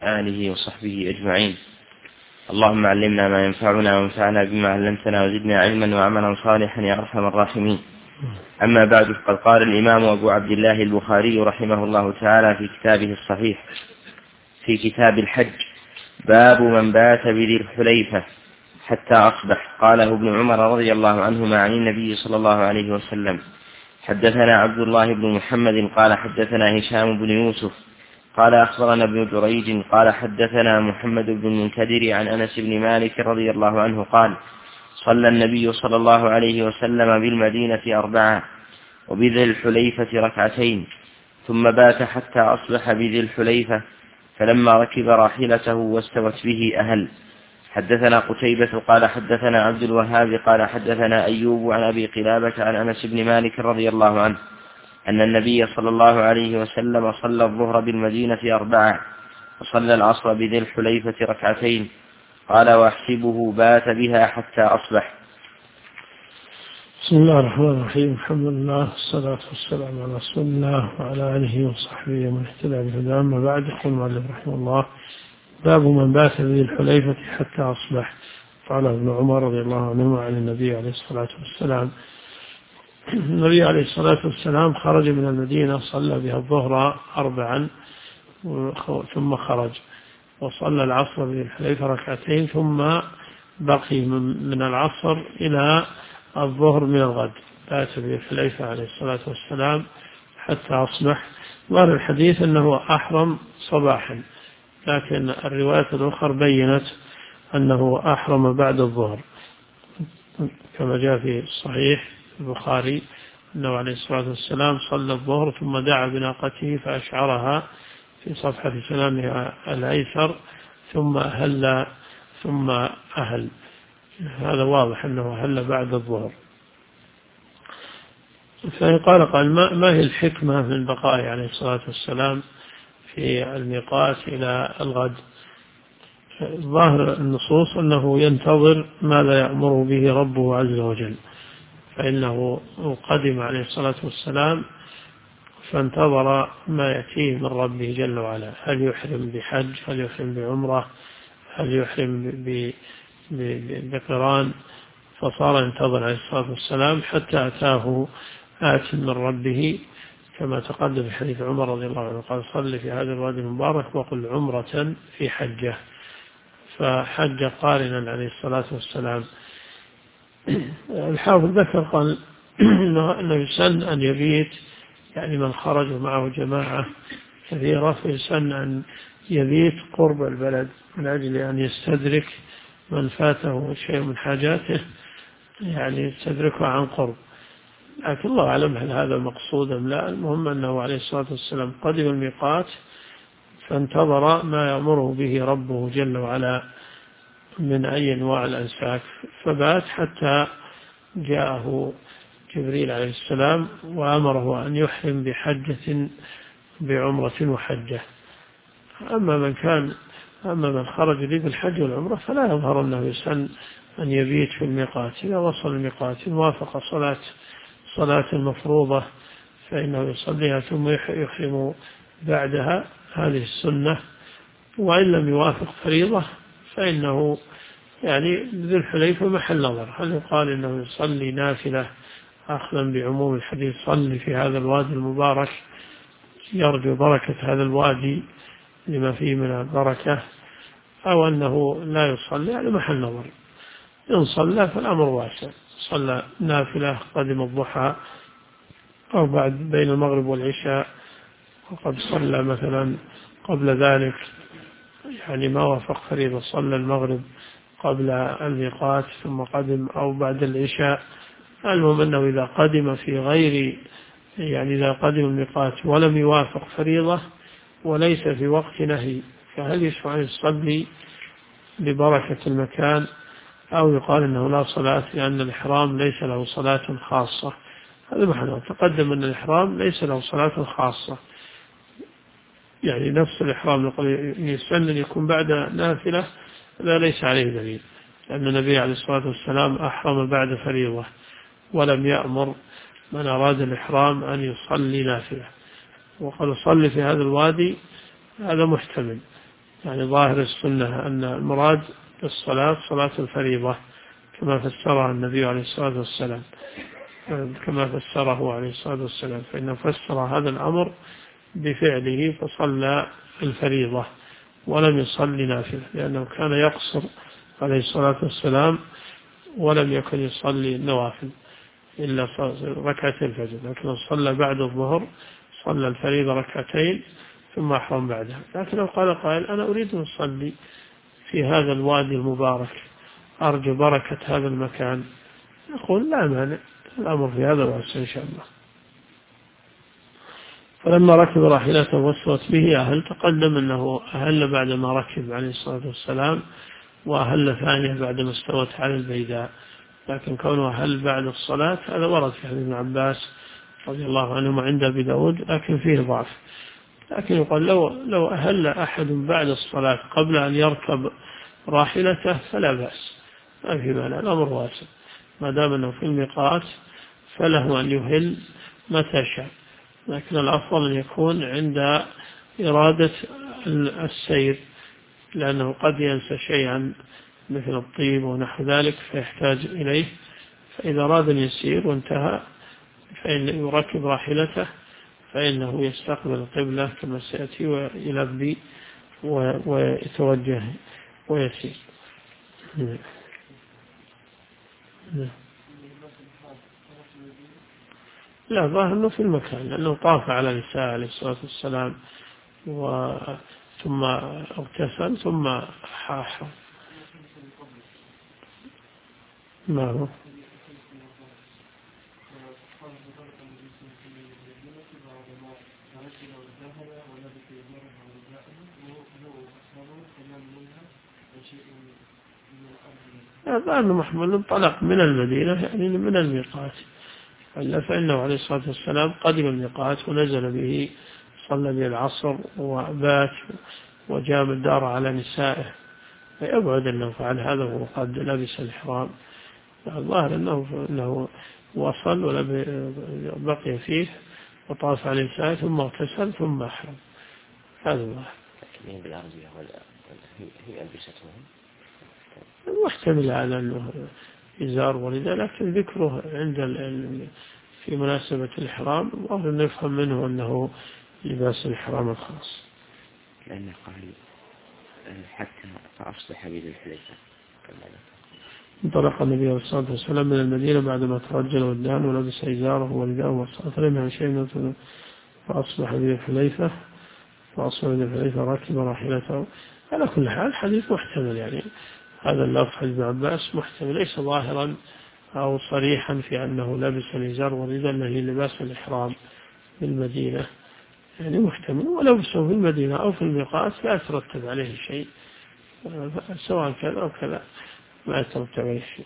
آله وصحبه أجمعين. اللهم علمنا ما ينفعنا وانفعنا بما علمتنا وزدنا علما وعملا صالحا يا أرحم الراحمين. أما بعد، فقد قال الإمام أبو عبد الله البخاري رحمه الله تعالى في كتابه الصحيح في كتاب الحج: باب من بات بذي الحليفة حتى أصبح. قاله ابن عمر رضي الله عنهما عن النبي صلى الله عليه وسلم. حدثنا عبد الله بن محمد قال حدثنا هشام بن يوسف قال أخبرنا ابن جريج قال حدثنا محمد بن المنكدر عن أنس بن مالك رضي الله عنه قال: صلى النبي صلى الله عليه وسلم بالمدينة 4 وبذي الحليفة 2 ثم بات حتى أصبح بذي الحليفة، فلما ركب راحلته واستوت به أهل. حدثنا قتيبة قال حدثنا عبد الوهاب قال حدثنا أيوب عن أبي قلابة عن أنس بن مالك رضي الله عنه أن النبي صلى الله عليه وسلم صلى الظهر بالمدينة 4 وصلى العصر بذي الحليفة 2 قال: واحسبه بات بها حتى أصبح. بسم الله الرحمن الرحيم. الحمد لله والصلاة والسلام على رسول الله وعلى آله وصحبه ومن اهتدى بهداه. أما بعد، يقول المؤلف رحمه الله: باب من بات بذي الحليفة حتى أصبح. قال ابن عمر رضي الله عنهما عن النبي عليه الصلاة والسلام: النبي عليه الصلاة والسلام خرج من المدينة، صلى بها الظهر 4 ثم خرج وصلى العصر بذي الحليفة 2 ثم بقي من العصر إلى الظهر من الغد. بات بذي الحليفة عليه الصلاة والسلام حتى أصبح. ظاهر الحديث أنه أحرم صباحا، لكن الرواية الأخرى بينت أنه أحرم بعد الظهر، كما جاء في الصحيح البخاري أنه عليه الصلاة والسلام صلى الظهر ثم دعا بناقته فأشعرها في صفحة سنامها الأيسر ثم أهل. هذا واضح أنه أهل بعد الظهر. قال ما هي الحكمة من بقائه عليه الصلاة والسلام في الميقات إلى الغد؟ ظاهر النصوص أنه ينتظر ماذا يأمره به ربه عز وجل، فإنه قدم عليه الصلاة والسلام فانتظر ما يأتيه من ربه جل وعلا، هل يحرم بحج، هل يحرم بعمرة، هل يحرم بقران. فصار ينتظر عليه الصلاة والسلام حتى أتاه آت من ربه، كما تقدم في حديث عمر رضي الله عنه قال: صل في هذا الوادي المبارك وقل عمرة في حجة. فحج قارنا عليه الصلاة والسلام. الحافظ ذكر قال أنه يسن أن يبيت، يعني من خرج معه جماعة كثيرة فيسن أن يبيت قرب البلد من أجل أن يستدرك من فاته شيء من حاجاته، يعني يستدركه عن قرب. لكن الله أعلم هل هذا مقصود أم لا. المهم أنه عليه الصلاة والسلام قدم الميقات فانتظر ما يأمره به ربه جل وعلا من أي أنواع الأنساك، فبات حتى جاءه جبريل عليه السلام وأمره أن يحرم بحجة بعمرة وحجة. أما من خرج لي بالحج والعمرة فلا يظهر أنه يسن أن يبيت في الميقات. إذا وصل الميقات وافق صلاة المفروضة فإنه يصليها ثم يحرم بعدها، هذه السنة. وإن لم يوافق فريضة فإنه يعني ذي الحليفة محل نظر، هل يقال إنه يصلي نافلة أخذا بعموم الحديث: صلي في هذا الوادي المبارك، يرجو بركة هذا الوادي لما فيه من البركة، أو أنه لا يصلي، يعني محل نظر. إن صلى فالأمر واسع، صلى نافلة قدم الضحى أو بعد بين المغرب والعشاء وقد صلى مثلا قبل ذلك، يعني ما وافق فريضة، صلى المغرب قبل الميقات ثم قدم أو بعد العشاء. المهم أنه إذا قدم في غير، يعني إذا قدم الميقات ولم يوافق فريضة وليس في وقت نهي، فهل يشرع أن يصلي ببركة المكان، أو يقال أنه لا صلاة لأن الإحرام ليس له صلاة خاصة؟ هذا محل. تقدم أن الإحرام ليس له صلاة خاصة، يعني نفس الإحرام يسن أن يكون بعد نافلة، لا ليس عليه دليل، لأن النبي عليه الصلاة والسلام أحرم بعد فريضة ولم يأمر من أراد الإحرام أن يصلي نافلة. وقال: صلي في هذا الوادي، هذا محتمل، يعني ظاهر السنة أن المراد بالصلاة صلاة الفريضة كما فسرها النبي عليه الصلاة والسلام، كما فسره عليه الصلاة والسلام، فإنه فسر هذا الأمر بفعله فصلى الفريضة ولم يصلي نافلة، لأنه كان يقصر عليه الصلاة والسلام ولم يكن يصلي النوافل إلا ركعتي الفجر، لكن صلى بعد الظهر صلى الفريضة ركعتين ثم أحرم بعدها. لكن لو قال قائل أنا أريد أن أصلي في هذا الوادي المبارك أرجو بركة هذا المكان، يقول لا مانع، الأمر في هذا واسع إن شاء الله. فلما ركب راحلته وصلت به أهل، تقدم أنه أهل بعدما ركب عليه الصلاة والسلام، وأهل ثانية بعدما استوت على البيداء، لكن كونه أهل بعد الصلاة هذا ورد في حديث ابن عباس رضي الله عنهما عند أبي داود، لكن فيه ضعف. لكن يقول لو أهل أحد بعد الصلاة قبل أن يركب راحلته فلا بأس، ما في مانع، الأمر واسع، ما دام أنه في الميقات فله أن يهل متى شاء، لكن الأفضل أن يكون عند إرادة السير، لأنه قد ينسى شيئا مثل الطيب ونحو ذلك فيحتاج إليه، فإذا أراد أن يسير وانتهى فإن يركب راحلته فإنه يستقبل القبلة كما سيأتي ويلبي ويتوجه ويسير. لا، ظاهر أنه في المكان، لأنه طاف على نساء عليه الصلاة والسلام ثم اغتسل ثم حاح. ما هو هذا أنه محمول انطلق من المدينة يعني من الميقات، إلا فإنه عليه الصلاة والسلام قدم الميقات ونزل به، صلى به العصر وبات وجاء الدار على نسائه، فيبعد أنه فعل هذا وهو قد لبس الإحرام. الظاهر أنه وصل بقي فيه وطاف على نسائه ثم اغتسل ثم أحرم، هذا الظاهر. هي ألبستهم محتمل على أنه إزار ورداء، لكن ذكره عند في مناسبة الإحرام وأظن نفهم منه أنه لباس الإحرام الخاص، لأنه قال حتى فأصبح بذي الحليفة. انطلق النبي صلى الله عليه وسلم من المدينة بعدما ترجل ودان ولبس إزاره ورداءه وصلى فلم شيء فأصبح بذي الحليفة ركب راحلته. على كل حال حديث محتمل، يعني هذا اللفظ حديث ابن عباس محتمل، ليس ظاهرا أو صريحا في أنه لبس الإزار والرداء الذي لباس الإحرام في المدينة، يعني محتمل، ولبسه في المدينة أو في الميقات لا يترتب عليه شيء، سواء كذا أو كذا ما يترتب عليه شيء.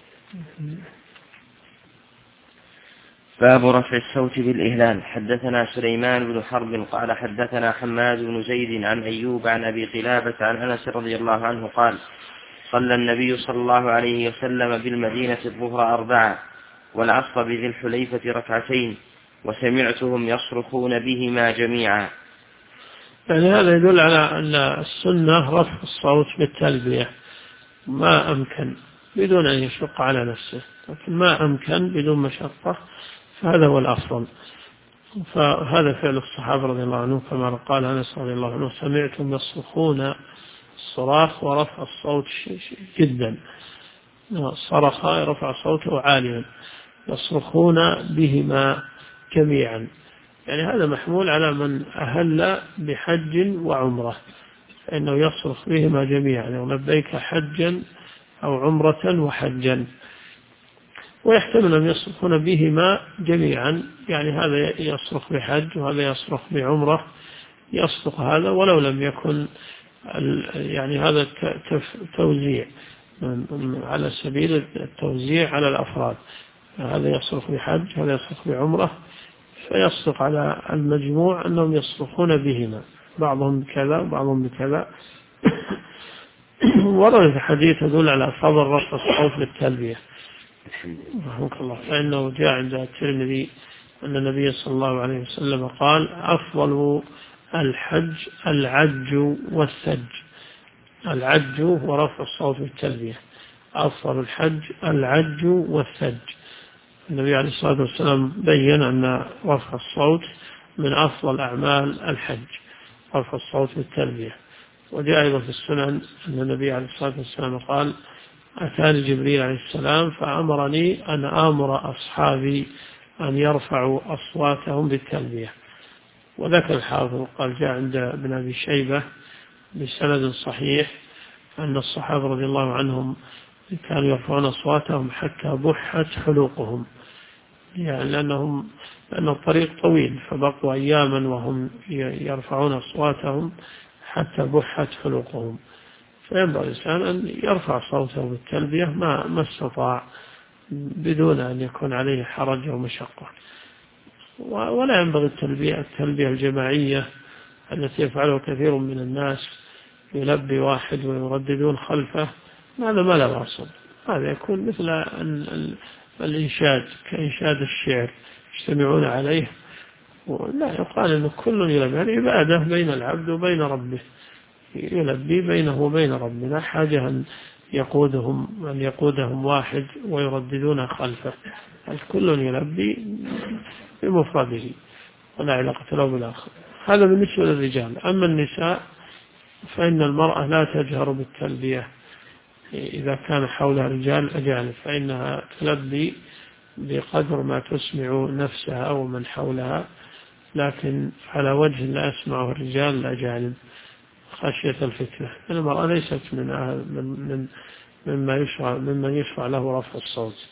باب رفع الصوت بالإهلال. حدثنا سليمان بن حرب قال حدثنا حماد بن زيد عن أيوب عن أبي قلابة عن أنس رضي الله عنه قال صلى النبي صلى الله عليه وسلم بالمدينة الظهر 4 والعصر بذي الحليفة 2 وسمعتهم يصرخون بهما جميعا. يعني هذا يدل على أن السنة رفع الصوت بالتلبية ما أمكن بدون أن يشق على نفسه، لكن ما أمكن بدون مشقة فهذا هو الأفضل. فهذا فعل الصحابة رضي الله عنهم، كما قال أنس رضي الله عنه سمعتم يصرخون الصراخ ورفع الصوت جدا، صرخ رفع صوته عاليا، يصرخون بهما جميعا، يعني هذا محمول على من أهل بحج وعمرة فإنه يصرخ بهما جميعا، يعني لبيك حجا أو عمرة وحجا، ويحتمل أن يصرخون بهما جميعا، يعني هذا يصرخ بحج وهذا يصرخ بعمرة، يصرخ هذا ولو لم يكن يعني هذا توزيع على سبيل التوزيع على الأفراد، هذا يصرخ بحج هذا يصرخ بعمرة، فيصرخ على المجموع أنهم يصرخون بهما بعضهم بكذا وبعضهم بكذا. ورد حديث يدل على فضل رفع الصوت بالتلبية رحمك الله، فإنه جاء عند الترمذي أن النبي صلى الله عليه وسلم قال أفضل الحج العج والسج، العج ورفع الصوت بالتلبية. أفضل الحج العج والثج. النبي عليه الصلاة والسلام بين أن رفع الصوت من أفضل أعمال الحج، رفع الصوت بالتلبية. وجاء أيضا في السنن أن النبي عليه الصلاة والسلام قال: أتاني جبريل عليه السلام فأمرني أن آمر أصحابي أن يرفعوا أصواتهم بالتلبية. وذكر الحافظ قال: جاء عند ابن أبي شيبة بسند صحيح أن الصحابة رضي الله عنهم كانوا يرفعون أصواتهم حتى بحت حلوقهم، يعني لأن الطريق طويل، فبقوا أياما وهم يرفعون أصواتهم حتى بحت حلوقهم. فينبغي الإنسان أن يرفع صوته بالتلبية ما استطاع، بدون أن يكون عليه حرج أو مشقة. ولا ينبغي التلبية الجماعية التي يفعله كثير من الناس، يلبي واحد ويرددون خلفه، هذا ما له أصل. هذا يكون مثل الإنشاد، كإنشاد الشعر يجتمعون عليه. لا، يقال أن كل يلبي، هذه عبادة بين العبد وبين ربه، يلبي بينه وبين ربه، لا حاجة أن يقودهم واحد ويرددون خلفه. الكل يلبي بمفرده ولا علاقة له بالآخر. هذا بالنسبة للرجال. أما النساء فإن المرأة لا تجهر بالتلبية إذا كان حولها رجال أجانب، فإنها تلبي بقدر ما تسمع نفسها ومن حولها، لكن على وجه لا يسمعه الرجال الأجانب خشية الفتنة. المرأة ليست ممن يشرع له رفع الصوت.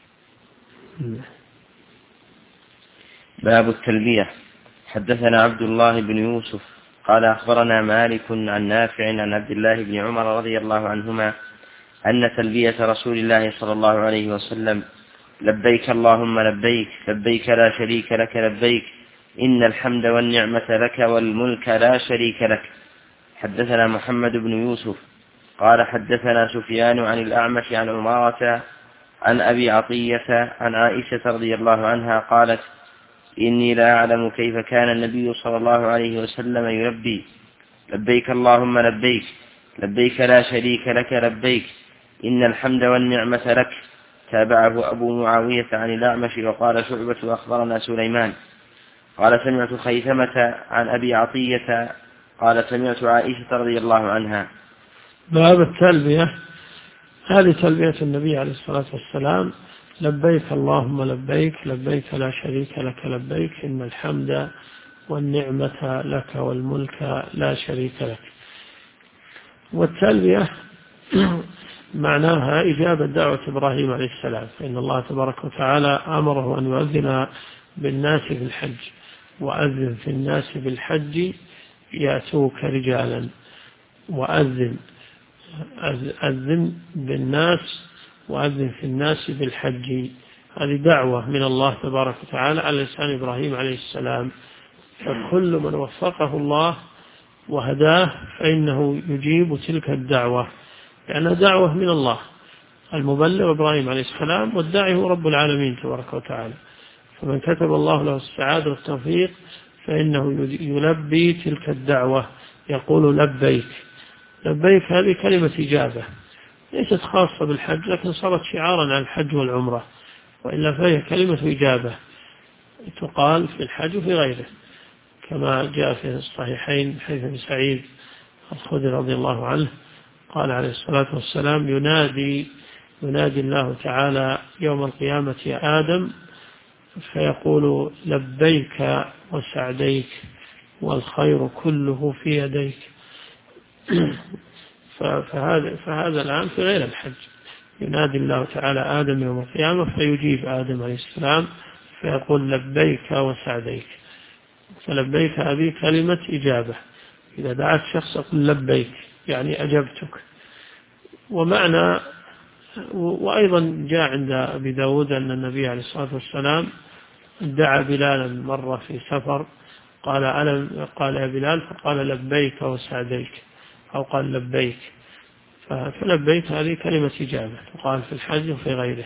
باب التلبية. حدثنا عبد الله بن يوسف قال أخبرنا مالك عن نافع عن عبد الله بن عمر رضي الله عنهما أن تلبية رسول الله صلى الله عليه وسلم: لبيك اللهم لبيك، لبيك لا شريك لك لبيك، إن الحمد والنعمة لك والملك لا شريك لك. حدثنا محمد بن يوسف قال حدثنا سفيان عن الأعمش عن عمارة عن أبي عطية عن عائشة رضي الله عنها قالت: إني لا أعلم كيف كان النبي صلى الله عليه وسلم يلبي: لبيك اللهم لبيك، لبيك لا شريك لك لبيك، إن الحمد والنعمة لك. تابعه أبو معاوية عن الأعمش. وقال شعبة أخبرنا سليمان قال سمعت خيثمة عن أبي عطية قال سمعت عائشة رضي الله عنها. باب التلبية. هذه تلبية النبي عليه الصلاة والسلام: لبيك اللهم لبيك، لبيك لا شريك لك لبيك، إن الحمد والنعمة لك والملك لا شريك لك. والتلبية معناها إجابة دعوة إبراهيم عليه السلام، فإن الله تبارك وتعالى أمره أن يؤذن بالناس في الحج: وأذن في الناس بالحج يأتوك رجالا. وأذن بالناس وأذن في الناس بالحج. هذه دعوة من الله تبارك وتعالى على لسان إبراهيم عليه السلام. فكل من وفقه الله وهداه فإنه يجيب تلك الدعوة، لأنها دعوة من الله. المبلغ إبراهيم عليه السلام، والداعي هو رب العالمين تبارك وتعالى. فمن كتب الله له السعادة والتوفيق فإنه يلبي تلك الدعوة، يقول لبيك. لبيك هذه كلمة إجابة، ليست خاصة بالحج، لكن صارت شعارا عن الحج والعمرة، وإلا فهي كلمة إجابة تقال في الحج وفي غيره، كما جاء في الصحيحين حيث ابن سعيد الخدري رضي الله عنه قال عليه الصلاة والسلام: ينادي الله تعالى يوم القيامة يا آدم، فيقول: لبيك وسعديك والخير كله في يديك. فهذا الآن في غير الحج، ينادي الله تعالى آدم يوم القيامة فيجيب آدم عليه السلام فيقول: لبيك وسعديك. فلبيك هذه كلمة إجابة، إذا دعت شخص قل لبيك يعني أجبتك. وأيضا جاء عند أبي داود أن النبي عليه الصلاة والسلام دعا بلالا مرة في سفر، قال يا بلال، فقال: لبيك وسعديك، أو قال لبيك. فلبيك هذه كلمة إجابة تقال في الحج وفي غيره.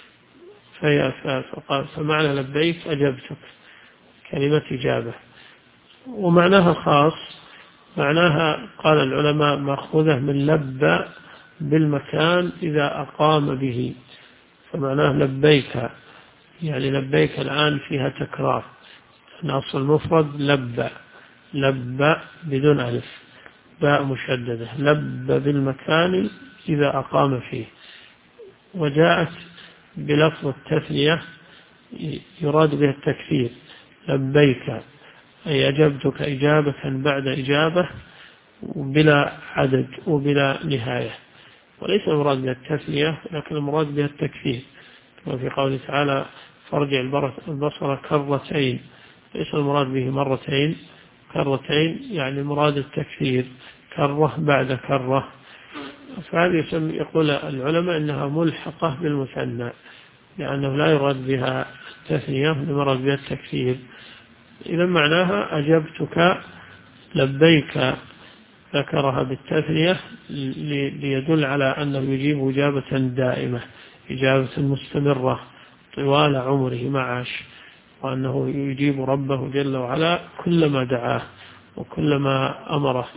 فمعنى لبيك أجبتك، كلمة إجابة. ومعناها خاص معناها قال العلماء مأخوذة من لبى بالمكان إذا أقام به، فمعناه لبيك، يعني لبيك الآن فيها تكرار. أصل المفرد لبى، لبى بدون ألف، باء مشددة، لبى بالمكان إذا أقام فيه. وجاءت بلفظ التثنية يراد به التكثير، لبيك أي أجبتك إجابة بعد إجابة بلا عدد وبلا نهاية، وليس المراد بها التثنية لكن المراد بها التكثير، وفي قوله تعالى فارجع البصر كرتين، ليس المراد به مرتين، كرتين يعني مراد التكثير، كرة بعد كرة. فهذه يقول العلماء إنها ملحقة بالمثنى، لأنه لا يراد بها التثنية المراد بها التكثير. إذا معناها أجبتك لبيك، ذكرها بالتثنية ليدل على أنه يجيب إجابة دائمة، إجابة مستمرة طوال عمره ما عاش، وأنه يجيب ربه جل وعلا كلما دعاه وكلما أمره.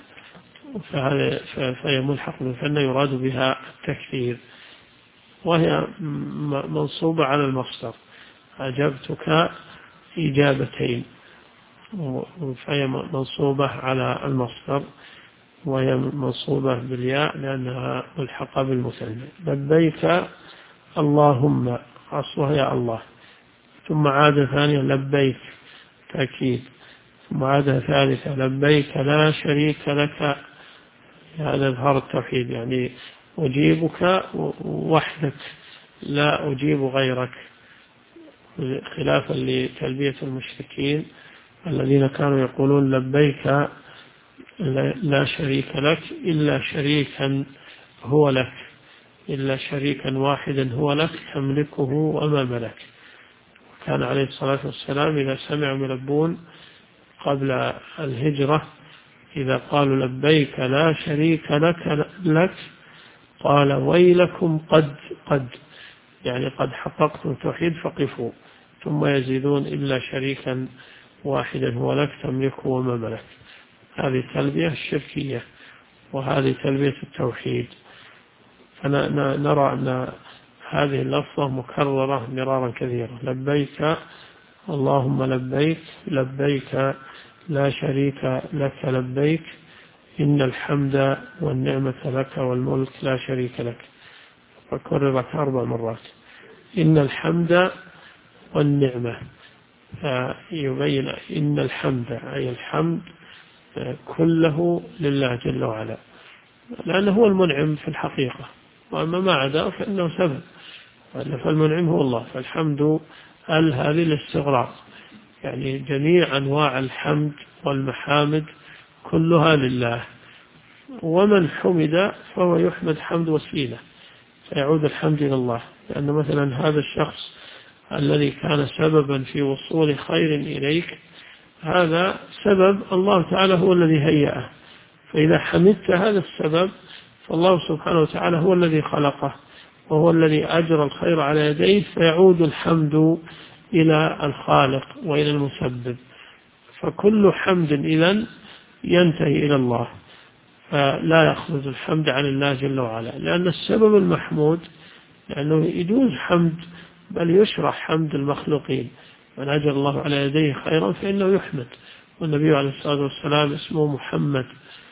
فهي ملحق بالمثنى يراد بها التكثير، وهي منصوبة على المصدر، أجبتك إجابتين، فهي منصوبة على المصدر، وهي منصوبة بالياء لأنها ملحقة بالمثنى. لبيك اللهم، أصلها يا الله، ثم عادة ثانية لبيك تأكيد، ثم عادة ثالثة لبيك لا شريك لك، هذا إظهار التوحيد، يعني أجيبك وحدك لا أجيب غيرك، خلافا لتلبية المشركين الذين كانوا يقولون لبيك لا شريك لك إلا شريكا هو لك، إلا شريكا واحدا هو لك تملكه وما ملك. كان عليه الصلاة والسلام إذا سمعوا يلبون قبل الهجرة إذا قالوا لبيك لا شريك لك قال ويلكم قد يعني قد حققتم التوحيد فقفوا، ثم يزيدون إلا شريكا واحدا هو لك تملكه وما ملك. هذه تلبية الشركية وهذه تلبية التوحيد. فنرى أن هذه اللفظة مكررة مرارا كثيرا، لبيك اللهم لبيك، لبيك لا شريك لك لبيك، إن الحمد والنعمة لك والملك لا شريك لك، فكررت 4 مرات. إن الحمد والنعمة، يبين إن الحمد أي الحمد كله لله جل وعلا، لأنه هو المنعم في الحقيقة، وأما ما عدا فإنه سبب، فالمنعم هو الله. فالحمد هذه الاستغراق، يعني جميع أنواع الحمد والمحامد كلها لله، ومن حمد فهو يحمد حمد وسيلة فيعود الحمد إلى الله، لأن مثلا هذا الشخص الذي كان سببا في وصول خير إليك هذا سبب الله تعالى هو الذي هيأه، فإذا حمدت هذا السبب فالله سبحانه وتعالى هو الذي خلقه وهو الذي أجرى الخير على يديه، فيعود الحمد إلى الخالق وإلى المسبب. فكل حمد إذن ينتهي إلى الله، فلا يخرج الحمد عن الله جل وعلا، لأن السبب المحمود، لأنه يجوز حمد بل يشرح حمد المخلوقين، من أجر الله على يديه خيرا فإنه يحمد، والنبي عليه الصلاة والسلام اسمه محمد،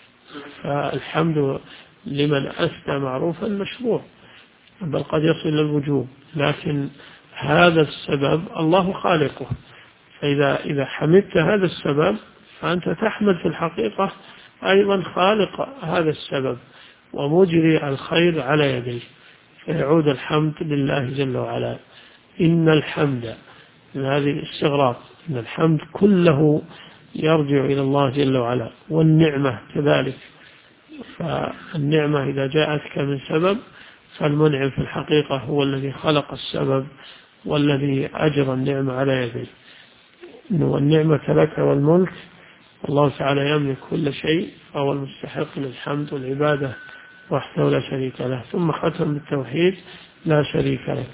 فالحمد لمن أثنى معروفا مشروع بل قد يصل إلى الوجوب، لكن هذا السبب الله خالقه، فإذا حمدت هذا السبب فأنت تحمد في الحقيقة أيضا خالق هذا السبب ومجري الخير على يديه، فيعود الحمد لله جل وعلا. إن الحمد، من هذه الاستغراق، إن الحمد كله يرجع إلى الله جل وعلا، والنعمة كذلك، فالنعمة إذا جاءتك من سبب فالمنعم في الحقيقة هو الذي خلق السبب والذي أجرى النعمة على يديه. والنعمة لك والملك، الله تعالى يملك كل شيء فهو المستحق للحمد والعبادة وحده لا شريك له. ثم ختم بالتوحيد لا شريك لك.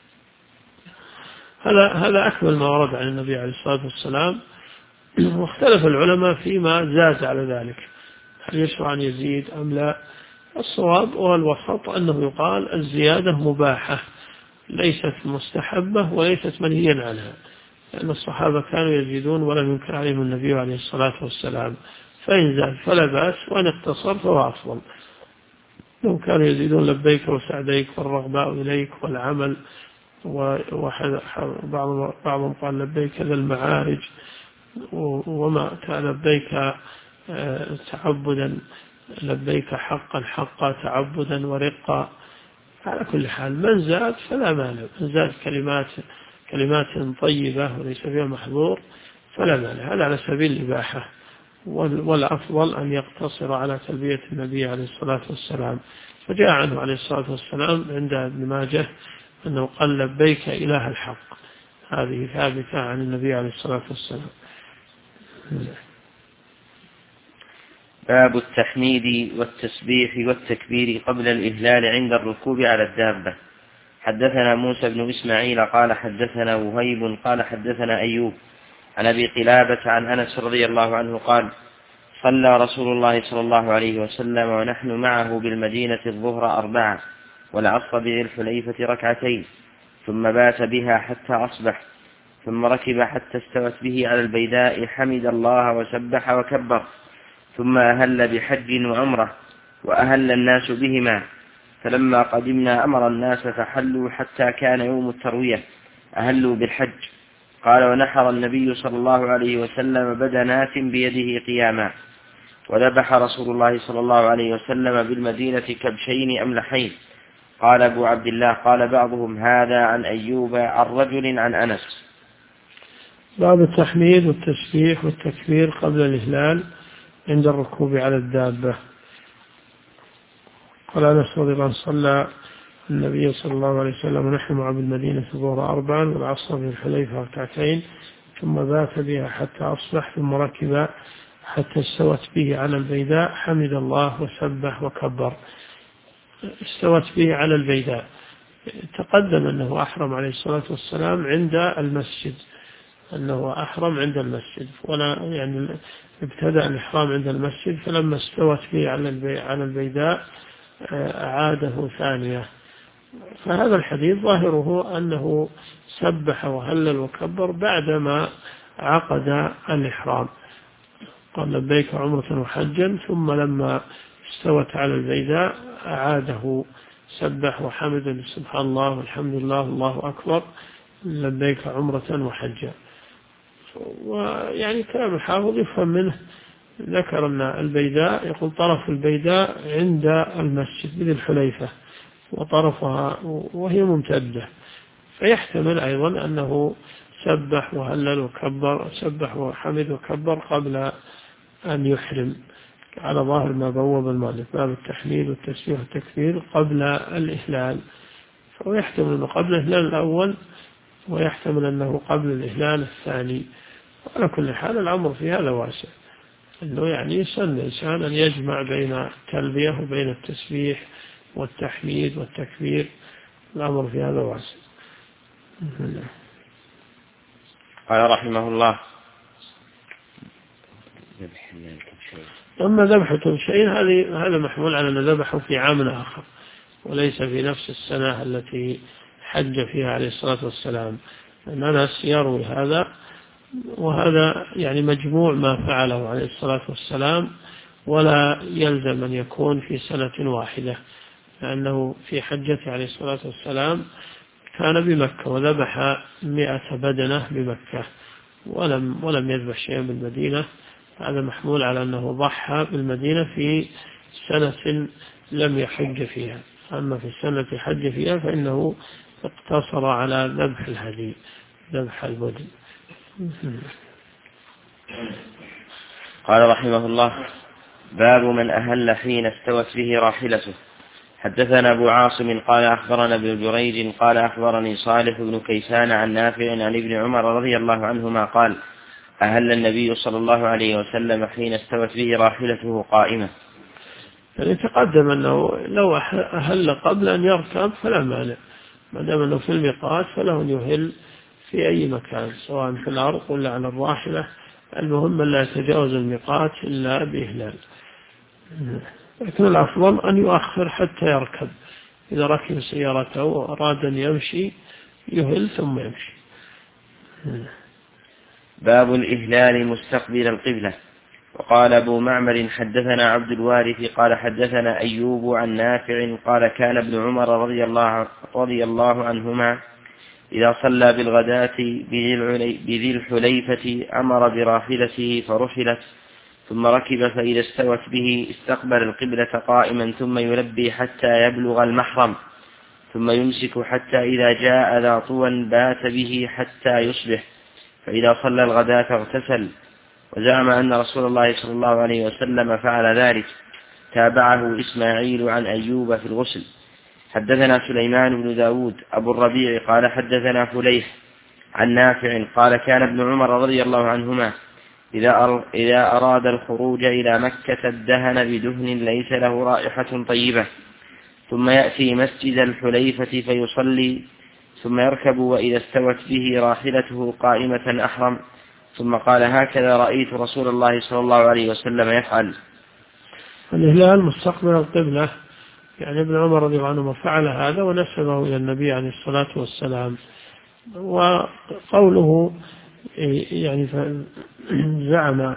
هذا أكمل ما ورد عن النبي عليه الصلاة والسلام، واختلف العلماء فيما زاد على ذلك، هل يشرع أن يزيد أم لا؟ الصواب والوسط أنه يقال الزيادة مباحة ليست مستحبة وليست منهيا عنها، لأن الصحابة كانوا يزيدون ولم ينكر عليهم النبي عليه الصلاة والسلام، فإن زاد فلا بأس وإن اقتصر فهو أفضل. لو كانوا يزيدون لبيك وسعديك والرغباء إليك والعمل، بعضهم قال لبيك ذا المعارج، وما كان لبيك تعبدا، لبيك حقا تعبدا ورقا. على كل حال من زاد فلا مانع، من زاد كلمات طيبة وليس فيها محظور فلا مانع، هذا على سبيل الإباحة. والأفضل أن يقتصر على تلبية النبي عليه الصلاة والسلام، فجاء عنه عليه الصلاة والسلام عند ابن ماجه أنه قال لبيك إله الحق، هذه ثابتة عن النبي عليه الصلاة والسلام. باب التحميد والتسبيح والتكبير قبل الإهلال عند الركوب على الدابة. حدثنا موسى بن إسماعيل قال حدثنا وهيب قال حدثنا أيوب عن أبي قلابة عن أنس رضي الله عنه قال صلى رسول الله صلى الله عليه وسلم ونحن معه بالمدينة الظهر 4 والعصر بذي الحليفة 2 ثم بات بها حتى أصبح، ثم ركب حتى استوت به على البيداء حمد الله وسبح وكبر، ثم أهل بحج وعمرة وأهل الناس بهما، فلما قدمنا أمر الناس فحلوا حتى كان يوم التروية أهلوا بالحج. قال ونحر النبي صلى الله عليه وسلم بدنات بيده قياما، وذبح رسول الله صلى الله عليه وسلم بالمدينة كبشين أملحين. قال أبو عبد الله قال بعضهم هذا عن أيوب عن رجل عن أنس. باب التحميد والتسبيح والتكبير قبل الإهلال عند الركوب على الدابة. قال أنس رضي الله عنه صلى النبي صلى الله عليه وسلم ونحن مع بالمدينة الظهر 4 والعصر بالحليفة 2 ثم بات بها حتى أصبح، ثم ركب حتى استوت به على البيداء حمد الله وسبح وكبر. استوت به على البيداء، تقدم أنه أحرم عليه الصلاة والسلام عند المسجد، أنه أحرم عند المسجد، ولا يعني ابتدأ الإحرام عند المسجد، فلما استوت به على البيداء أعاده ثانية. فهذا الحديث ظاهره أنه سبح وهلل وكبر بعدما عقد الإحرام، قال لبيك عمرة وحجا، ثم لما استوت على البيداء أعاده سبح وحمد سبحان الله والحمد لله الله أكبر لبيك عمرة وحجا. ويعني كلام الحافظ يفهم منه، ذكر أن البيداء يقول طرف البيداء عند المسجد بذي الحليفة وطرفها وهي ممتدة، فيحتمل أيضا أنه سبح وهلل وكبر، سبح وحمد وكبر قبل أن يحرم، على ظاهر ما بوب المؤلف باب التحميد والتسبيح والتكبير قبل الإهلال. فهو يحتمل أنه قبل الإهلال الأول ويحتمل أنه قبل الإهلال الثاني. على كل حال الأمر في هذا واسع، أنه يعني يسن الإنسان أن يجمع بين التلبية وبين التسبيح والتحميد والتكبير، الأمر في هذا واسع. قال رحمه الله أما ذبح الكبشين هذا محمول على أن ذبحوا في عام آخر وليس في نفس السنة التي حج فيها عليه الصلاة والسلام، أن أنس يروي هذا، وهذا يعني مجموع ما فعله عليه الصلاة والسلام، ولا يلزم أن يكون في سنة واحدة، لأنه في حجته عليه الصلاة والسلام كان بمكة وذبح 100 بدنة بمكة ولم يذبح شيئا بالمدينة. هذا محمول على أنه ضحى بالمدينة في سنة لم يحج فيها، أما في السنة حج فيها فإنه اقتصر على ذبح الهدي، ذبح البدن. قال رحمه الله باب من أهل حين استوت به راحلته. حدثنا أبو عاصم قال أخبرنا ابن جريج قال أخبرني صالح بن كيسان عن نافع عن ابن عمر رضي الله عنهما قال أهل النبي صلى الله عليه وسلم حين استوت به راحلته قائمة. يعني تقدم أنه لو أهل قبل أن يركب فلا مانع، ما دام أنه في الميقات فله أن يهل في أي مكان سواء في الأرض ولا على الراحلة، المهم لا يتجاوز الميقات إلا بإهلال. لكن الأفضل أن يؤخر حتى يركب، إذا ركب سيارته وأراد أن يمشي يهل ثم يمشي. باب الإهلال مستقبل القبلة. وقال أبو معمر حدثنا عبد الوارث قال حدثنا أيوب عن نافع قال كان ابن عمر رضي الله عنهما إذا صلى بالغداة بذي الحليفة أمر براحلته فرحلت ثم ركب، فإذا استوت به استقبل القبلة قائما ثم يلبي حتى يبلغ المحرم ثم يمسك حتى إذا جاء ذا طوى بات به حتى يصبح، فإذا صلى الغداة اغتسل. وزعم أن رسول الله صلى الله عليه وسلم فعل ذلك. تابعه إسماعيل عن أيوب في الغسل. حدثنا سليمان بن داود أبو الربيع قال حدثنا فليح عن نافع قال كان ابن عمر رضي الله عنهما إذا أراد الخروج إلى مكة ادهن بدهن ليس له رائحة طيبة، ثم يأتي مسجد الحليفة فيصلي ثم يركب، وإذا استوت به راحلته قائمة أحرم، ثم قال هكذا رأيت رسول الله صلى الله عليه وسلم يفعل. الإهلال مستقبل القبلة، يعني ابن عمر رضي الله عنه فعل هذا ونسبه إلى النبي عليه الصلاة والسلام. وقوله يعني زعم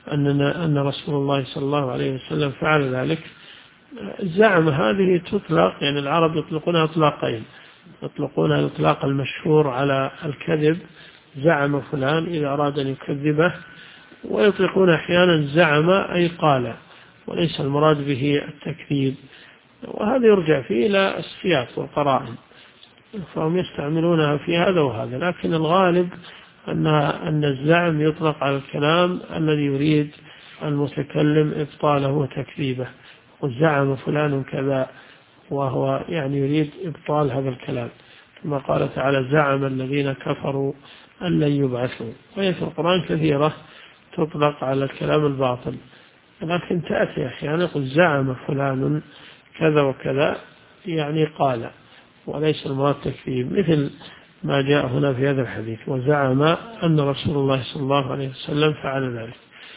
أن رسول الله صلى الله عليه وسلم فعل ذلك، زعم هذه تطلق، يعني العرب يطلقونها إطلاقين، يطلقون الإطلاق المشهور على الكذب، زعم فلان إذا أراد أن يكذبه، ويطلقون أحيانا زعم أي قال، وليس المراد به التكذيب، وهذا يرجع فيه إلى السياق والقرائن، فهم يستعملونها في هذا وهذا. لكن الغالب أن الزعم يطلق على الكلام الذي يريد المتكلم إبطاله وتكذيبه، وزعم فلان كذا، وهو يعني يريد إبطال هذا الكلام، كما قال تعالى زعم الذين كفروا أن لن يبعثوا. وهي في القرآن كثيرة تطلق على الكلام الباطل، لكن تأتي أحيانا يقول زعم فلان كذا وكذا، يعني قال، وليس المراد تكذيب، مثل ما جاء هنا في هذا الحديث وزعم أن رسول الله صلى الله عليه وسلم فعل ذلك.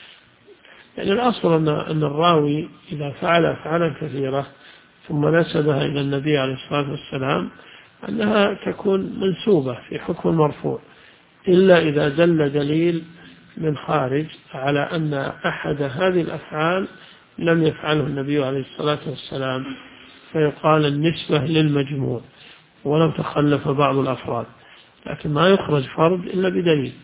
يعني الأصل أن الراوي إذا فعل أفعالا كثيرة ثم نسبها إلى النبي عليه الصلاة والسلام أنها تكون منسوبة في حكم المرفوع، إلا إذا دل دليل من خارج على أن أحد هذه الأفعال لم يفعله النبي عليه الصلاة والسلام، فيقال النسبة للمجموع ولم تخلف بعض الأفراد، لكن ما يخرج فرد إلا بدليل.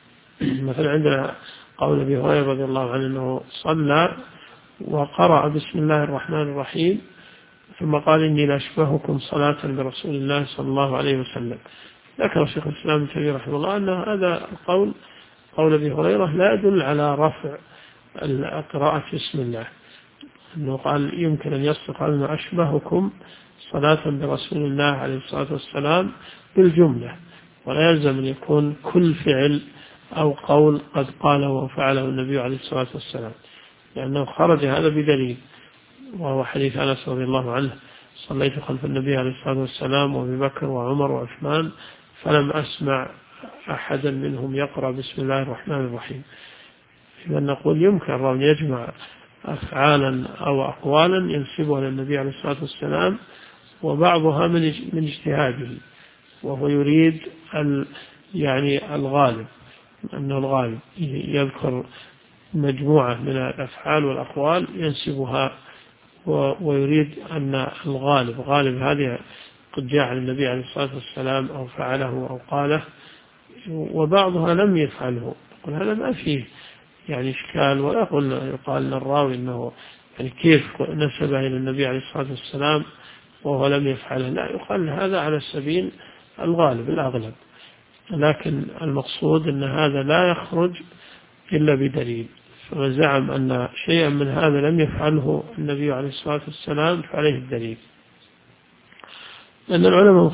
مثلا عندنا قول أبي هريرة رضي الله عنه أنه صلى وقرأ بسم الله الرحمن الرحيم ثم قال إني لأشبهكم صلاة برسول الله صلى الله عليه وسلم. ذكر شيخ الإسلام ابن تيمية رحمه الله أن هذا القول قول أبي هريرة لا يدل على رفع القراءة بسم الله، أنه قال يمكن أن يصدق أن أشبهكم صلاة برسول الله عليه الصلاة والسلام بالجملة، ولا يلزم أن يكون كل فعل أو قول قد قاله وفعله النبي عليه الصلاة والسلام، لأنه خرج هذا بدليل، وهو حديث أنس رضي الله عنه صليت خلف النبي عليه الصلاة والسلام وأبي بكر وعمر وعثمان فلم أسمع أحدا منهم يقرأ بسم الله الرحمن الرحيم. إذا نقول يمكن أن يجمع أفعالا أو أقوالا ينسبها للنبي عليه الصلاة والسلام، وبعضها من اجتهاده، وهو يريد يعني الغالب، أنه الغالب يذكر مجموعة من الأفعال والأقوال ينسبها، ويريد أن الغالب غالب هذه قد جاء عن النبي عليه الصلاة والسلام أو فعله أو قاله، وبعضها لم يفعله. يقول هذا ما فيه يعني إشكال، ولا يقال للراوي أنه يعني كيف نسبه إلى النبي عليه الصلاة والسلام وهو لم يفعله، لا، يقال هذا على السبيل الغالب الأغلب، لكن المقصود أن هذا لا يخرج إلا بدليل. فزعم أن شيئا من هذا لم يفعله النبي عليه الصلاة والسلام فعليه الدليل. لأن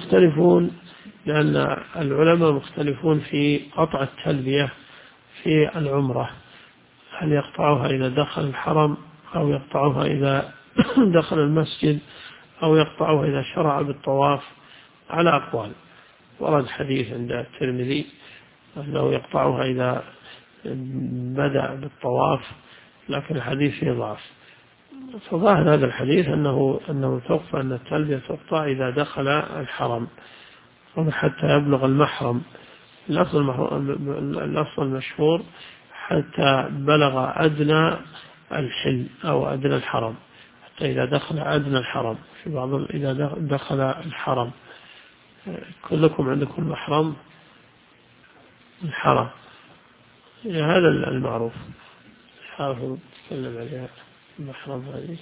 العلماء مختلفون في قطع التلبية في العمرة، هل يقطعها إذا دخل الحرم أو يقطعها إذا دخل المسجد أو يقطعها إذا شرع بالطواف، على أقوال. ورد حديث عند الترمذي أنه يقطعها إذا بدأ بالطواف، لكن الحديث فيه ضعف. فظاهر هذا الحديث أنه تقطع، أن التلبية تقطع إذا دخل الحرم حتى يبلغ المحرم. الأصل المشهور حتى بلغ أدنى الحل أو أدنى الحرم، حتى إذا دخل أدنى الحرم، في بعض إذا دخل الحرم. كلكم عندكم محرم الحرم، هذا المعروف. حافظ تكلم عليها المحرم هذه.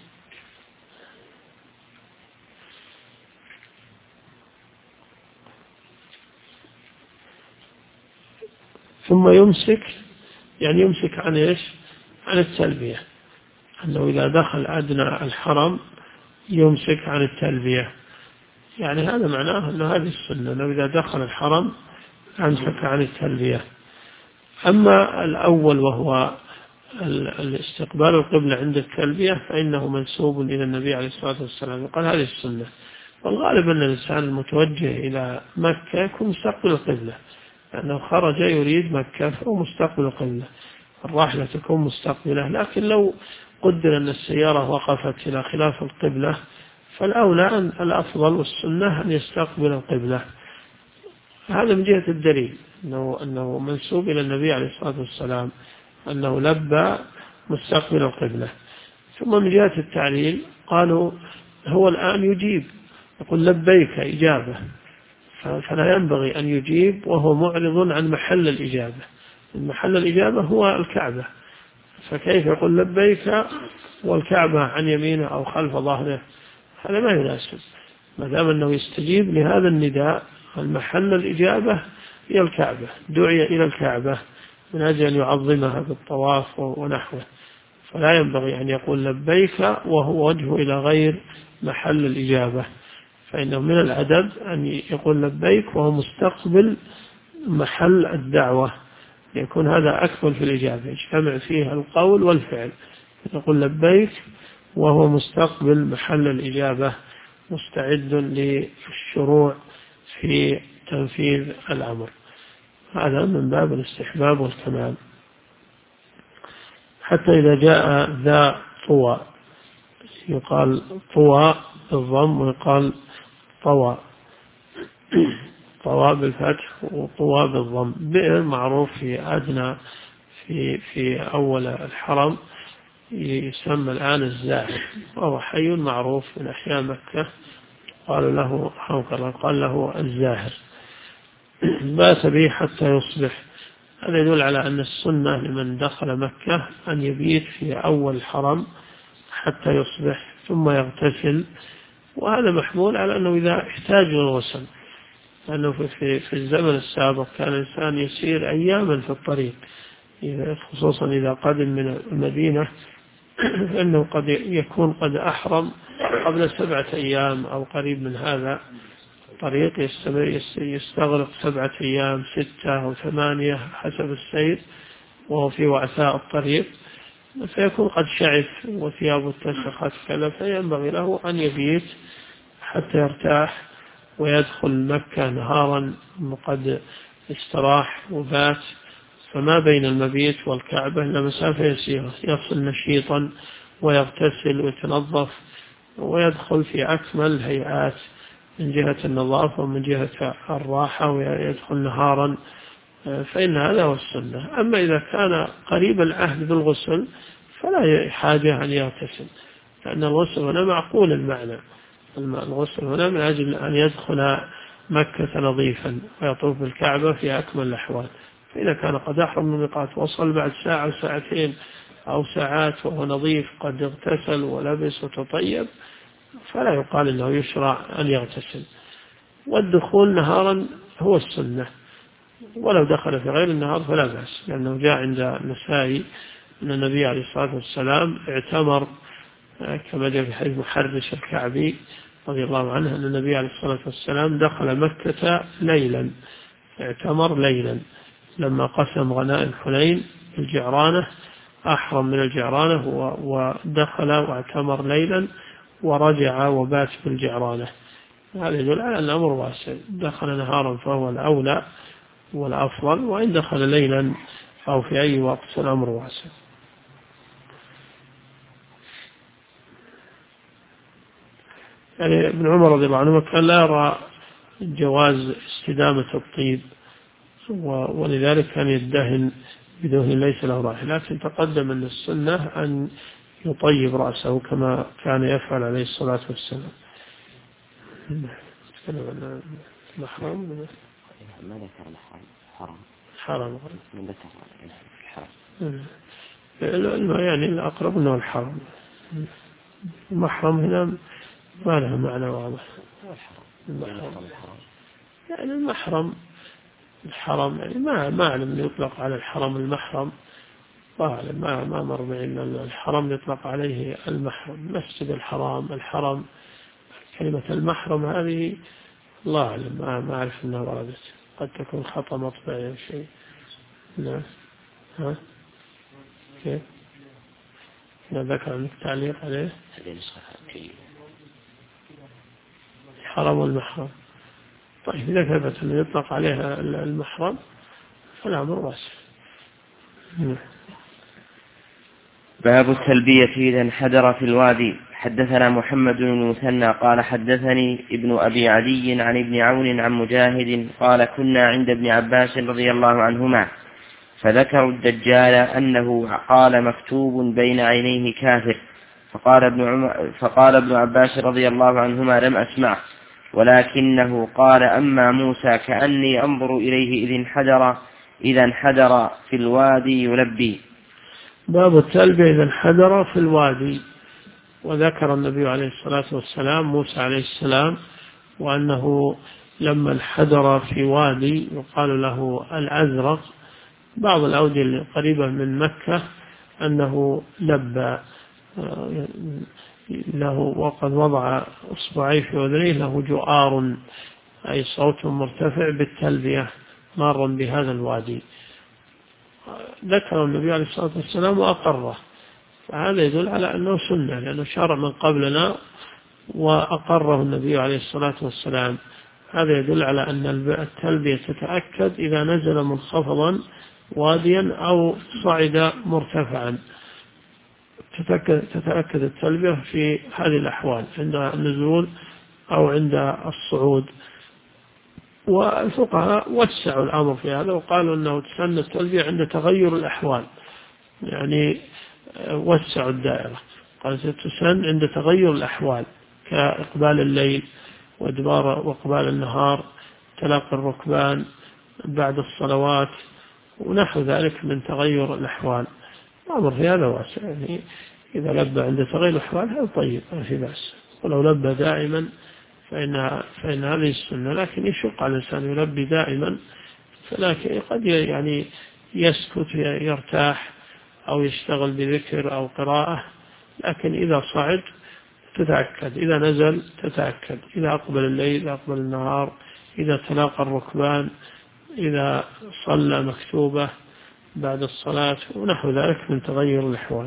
ثم يمسك، يعني يمسك عن إيش؟ عن التلبية، أنه إذا دخل أدنى الحرم يمسك عن التلبية. يعني هذا معناه أن هذه السنة، أنه إذا دخل الحرم أمسك عن التلبية. أما الأول وهو الاستقبال القبلة عند التلبية فإنه منسوب إلى النبي عليه الصلاة والسلام، قال هذه السنة. والغالب أن الإنسان المتوجه إلى مكة يكون مستقبل القبلة، لأنه خرج يريد مكة فهو مستقبل القبلة، الراحلة تكون مستقبلة. لكن لو قدر أن السيارة وقفت إلى خلاف القبلة فالأولى أن الأفضل والسنة أن يستقبل القبلة. هذا من جهة الدليل أنه منسوب إلى النبي عليه الصلاة والسلام أنه لبى مستقبل القبلة. ثم من جهة التعليل قالوا هو الآن يجيب، يقول لبيك إجابة، فلا ينبغي أن يجيب وهو معرض عن محل الإجابة. محل الإجابة هو الكعبة، فكيف يقول لبيك والكعبة عن يمينه أو خلف ظهره؟ هذا ما يناسب. ما دام أنه يستجيب لهذا النداء، المحل الإجابة هي الكعبة، دعي إلى الكعبة من أجل أن يعظمها بالطواف ونحوه، فلا ينبغي أن يقول لبيك وهو وجهه إلى غير محل الإجابة. فإنه من الأدب أن يقول لبيك وهو مستقبل محل الدعوة، يكون هذا أكمل في الإجابة، يجتمع فيها القول والفعل. يقول لبيك وهو مستقبل محل الإجابة، مستعد للشروع في تنفيذ الأمر. هذا من باب الاستحباب والكمال. حتى إذا جاء ذا طوى، يقال طوى بالضم ويقال طوى، طوى بالفتح وطوى بالضم. بئر معروف في أدنى في أول الحرم يسمى الآن الزاهر، وهو حي معروف من أحياء مكة، قال له الزاهر. بات به حتى يصبح. هذا يدل على أن السنة لمن دخل مكة أن يبيت في أول الحرم حتى يصبح ثم يغتسل. وهذا محمول على أنه إذا احتاج للغسل، لأنه في الزمن السابق كان الإنسان يسير أياما في الطريق، خصوصا إذا قدم من المدينة، فإنه قد يكون قد أحرم قبل 7 أيام أو قريب من هذا. الطريق يستغرق 7 أيام 6 أو 8 حسب السير، وهو في وعثاء الطريق، فيكون قد شعث وثيابه اتسخت كذا، فينبغي له أن يبيت حتى يرتاح ويدخل مكة نهارا قد استراح وبات. فما بين المبيت والكعبة إلا مسافة يسيرة، يصل نشيطا ويغتسل ويتنظف ويدخل في أكمل الهيئات من جهة النظافة ومن جهة الراحة، ويدخل نهارا، فإن هذا هو السنة. أما إذا كان قريب العهد بالغسل فلا حاجة أن يغتسل، لأن الغسل هنا معقول المعنى. الغسل هنا من أجل أن يدخل مكة نظيفا ويطوف بالكعبة في أكمل الأحوال. فإذا كان قد أحرم من الميقات وصل بعد ساعة ساعتين أو ساعات وهو نظيف قد اغتسل ولبس وتطيب، فلا يقال إنه يشرع أن يغتسل. والدخول نهارا هو السنة، ولو دخل في غير النهار فلا بأس، لأنه جاء عند النسائي أن النبي عليه الصلاة والسلام اعتمر، كما جاء في حديث محرش الكعبي رضي الله عنه أن النبي عليه الصلاة والسلام دخل مكة ليلا، اعتمر ليلا لما قسم غنائم حنين الجعرانة، أحرم من الجعرانة ودخل واعتمر ليلا ورجع وبات بالجعرانة. هذا يدل على أن الأمر واسع، دخل نهارا فهو الأولى والأفضل، وإن دخل ليلا أو في أي وقت الأمر واسع. يعني ابن عمر رضي الله عنه كان لا يرى جواز استدامة الطيب، ولذلك كان يدهن بدهن ليس له رائحة، لكن تقدم أن السنة أن يطيب رأسه كما كان يفعل عليه الصلاة والسلام. نتكلم عن المحرم. ما ذكر الحرام. حرام. من ذكر الحرام. يعني الأقرب أنه الحرام. المحرم هنا ما له معنى واضح. المحرم. يعني المحرم الحرم، يعني ما أعلم أن يطلق على الحرم المحرم، ما مر معي إلا الحرم يطلق عليه المحرم، مسجد الحرم كلمة المحرم هذه الله أعلم، ما أعرف أنها وردت، قد تكون خطأ مطبعي أو شيء. نعم. ها كيف؟ ذكر عندك تعليق عليه؟ الحرم والمحرم. طيب إذا ثبت أنه يطلق عليها المحرم فالأمر واسع. باب التلبية إذا انحدر في الوادي. حدثنا محمد بن المثنى قال حدثني ابن أبي عدي عن ابن عون عن مجاهد قال كنا عند ابن عباس رضي الله عنهما فذكروا الدجال أنه قال مكتوب بين عينيه كافر، فقال ابن عباس رضي الله عنهما لم أسمع، ولكنه قال أما موسى كأني أنظر إليه إذا انحدر في الوادي يلبي. باب التلبية إذا انحدر في الوادي. وذكر النبي عليه الصلاة والسلام موسى عليه السلام، وأنه لما انحدر في وادي يقال له الأزرق، بعض الأودية القريبة من مكة، أنه لبى له وقد وضع إصبعيه في أذنيه له جؤار، أي صوت مرتفع بالتلبية مارا بهذا الوادي. ذكر النبي عليه الصلاة والسلام وأقره، فهذا يدل على أنه سنة، لأنه شرع من قبلنا وأقره النبي عليه الصلاة والسلام. هذا يدل على أن التلبية تتأكد إذا نزل منخفضا واديا أو صعد مرتفعا، تتأكد التلبية في هذه الأحوال عند النزول أو عند الصعود. والفقهاء وسعوا الأمر في هذا وقالوا أنه تسن التلبية عند تغير الأحوال، يعني وسعوا الدائرة، قال تسن عند تغير الأحوال كإقبال الليل وإدبار وإقبال النهار، تلاقي الركبان بعد الصلوات ونحو ذلك من تغير الأحوال. الأمر في هذا واسع، يعني إذا لبى عند تغير الأحوال هذا طيب ما في بأس، ولو لبى دائما فإن هذه السنة، لكن يشق على الإنسان يلبي دائما، فلكن قد يعني يسكت يرتاح أو يشتغل بذكر أو قراءة، لكن إذا صعد تتأكد، إذا نزل تتأكد، إذا أقبل الليل، إذا أقبل النهار، إذا تلاقى الركبان، إذا صلى مكتوبة بعد الصلاة ونحو ذلك من تغير الأحوال.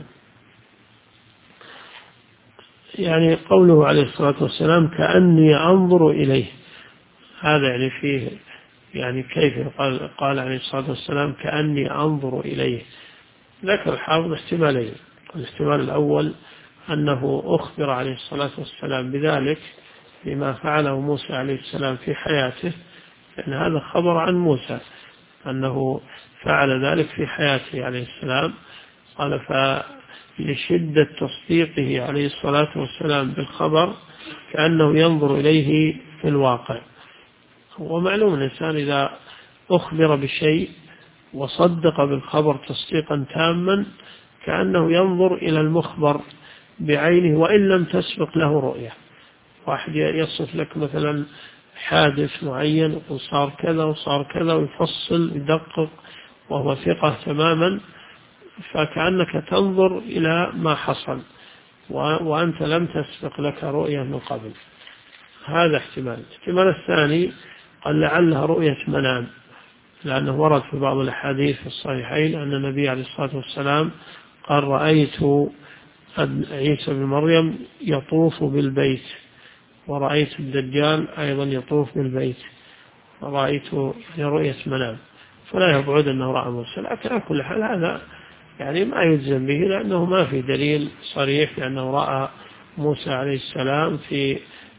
يعني قوله عليه الصلاة والسلام كأني أنظر إليه، هذا يعني فيه يعني كيف قال عليه الصلاة والسلام كأني أنظر إليه. ذكر الحافظ احتمالين، الاحتمال الأول أنه أخبر عليه الصلاة والسلام بذلك بما فعله موسى عليه السلام في حياته، لأن هذا خبر عن موسى أنه فعل ذلك في حياته عليه السلام. قال فلشدة تصديقه عليه الصلاة والسلام بالخبر كأنه ينظر إليه في الواقع. ومعلوم الإنسان إذا أخبر بشيء وصدق بالخبر تصديقا تاما كأنه ينظر إلى المخبر بعينه وإن لم تسبق له رؤية. واحد يصف لك مثلا حادث معين يقول صار كذا وصار كذا ويفصل يدقق وهو ثقة تماما، فكأنك تنظر إلى ما حصل وأنت لم تسبق لك رؤية من قبل. هذا احتمال. الاحتمال الثاني قال لعلها رؤية منام، لأنه ورد في بعض الأحاديث في الصحيحين أن النبي عليه الصلاة والسلام قال رأيت عيسى بن مريم يطوف بالبيت ورأيت الدجال أيضا يطوف بالبيت، رأيت رؤية منام، فلا يبعد أنه رأى موسى. لكن على كل حال هذا يعني ما يجزم به، لأنه ما في دليل صريح لأنه رأى موسى عليه السلام في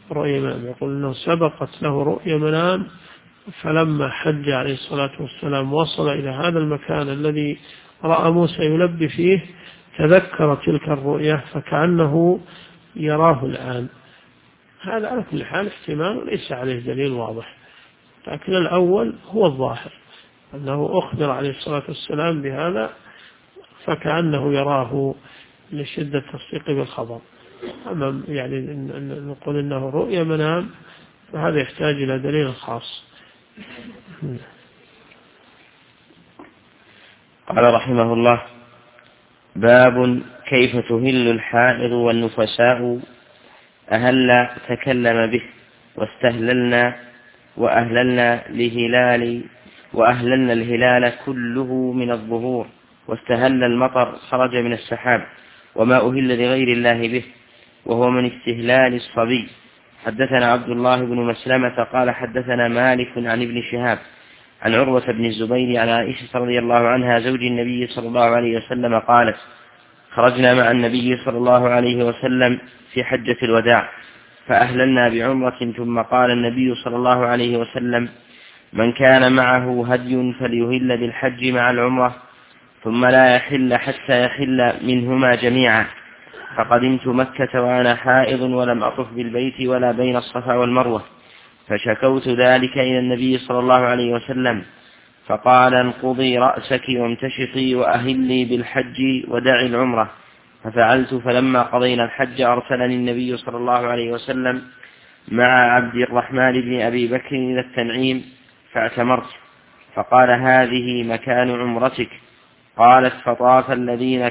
رؤيا منام، يقول أنه سبقت له رؤيا منام، فلما حج عليه الصلاة والسلام وصل إلى هذا المكان الذي رأى موسى يلبي فيه، تذكر تلك الرؤيا فكأنه يراه الآن. هذا على كل حال احتمال ليس عليه دليل واضح، لكن الأول هو الظاهر أنه أخبر عليه الصلاة والسلام بهذا فكأنه يراه لشدة تصديقه بالخبر. أما يعني نقول إنه رؤيا منام فهذا يحتاج إلى دليل خاص. قال رحمه الله: باب كيف تهل الحائض والنفساء. أهل تكلم به، واستهللنا وأهللنا الهلال كله من الظهور، واستهل المطر خرج من السحاب، وما أهل لغير الله به، وهو من استهلال الصبي. حدثنا عبد الله بن مسلمة قال حدثنا مالك عن ابن شهاب عن عروة بن الزبير عن عائشة رضي الله عنها زوج النبي صلى الله عليه وسلم قالت: خرجنا مع النبي صلى الله عليه وسلم في حجة الوداع، فأهللنا بعمرة، ثم قال النبي صلى الله عليه وسلم: من كان معه هدي فليهل بالحج مع العمرة، ثم لا يحل حتى يحل منهما جميعا. فقدمت مكة وأنا حائض ولم أطف بالبيت ولا بين الصفا والمروة، فشكوت ذلك إلى النبي صلى الله عليه وسلم، فقال: انقضي رأسك وامتشطي وأهلي بالحج ودعي العمرة. ففعلت، فلما قضينا الحج أرسلني النبي صلى الله عليه وسلم مع عبد الرحمن بن أبي بكر إلى التنعيم، فاعتمرت، فقال: هذه مكان عمرتك. قالت: فطاف الذين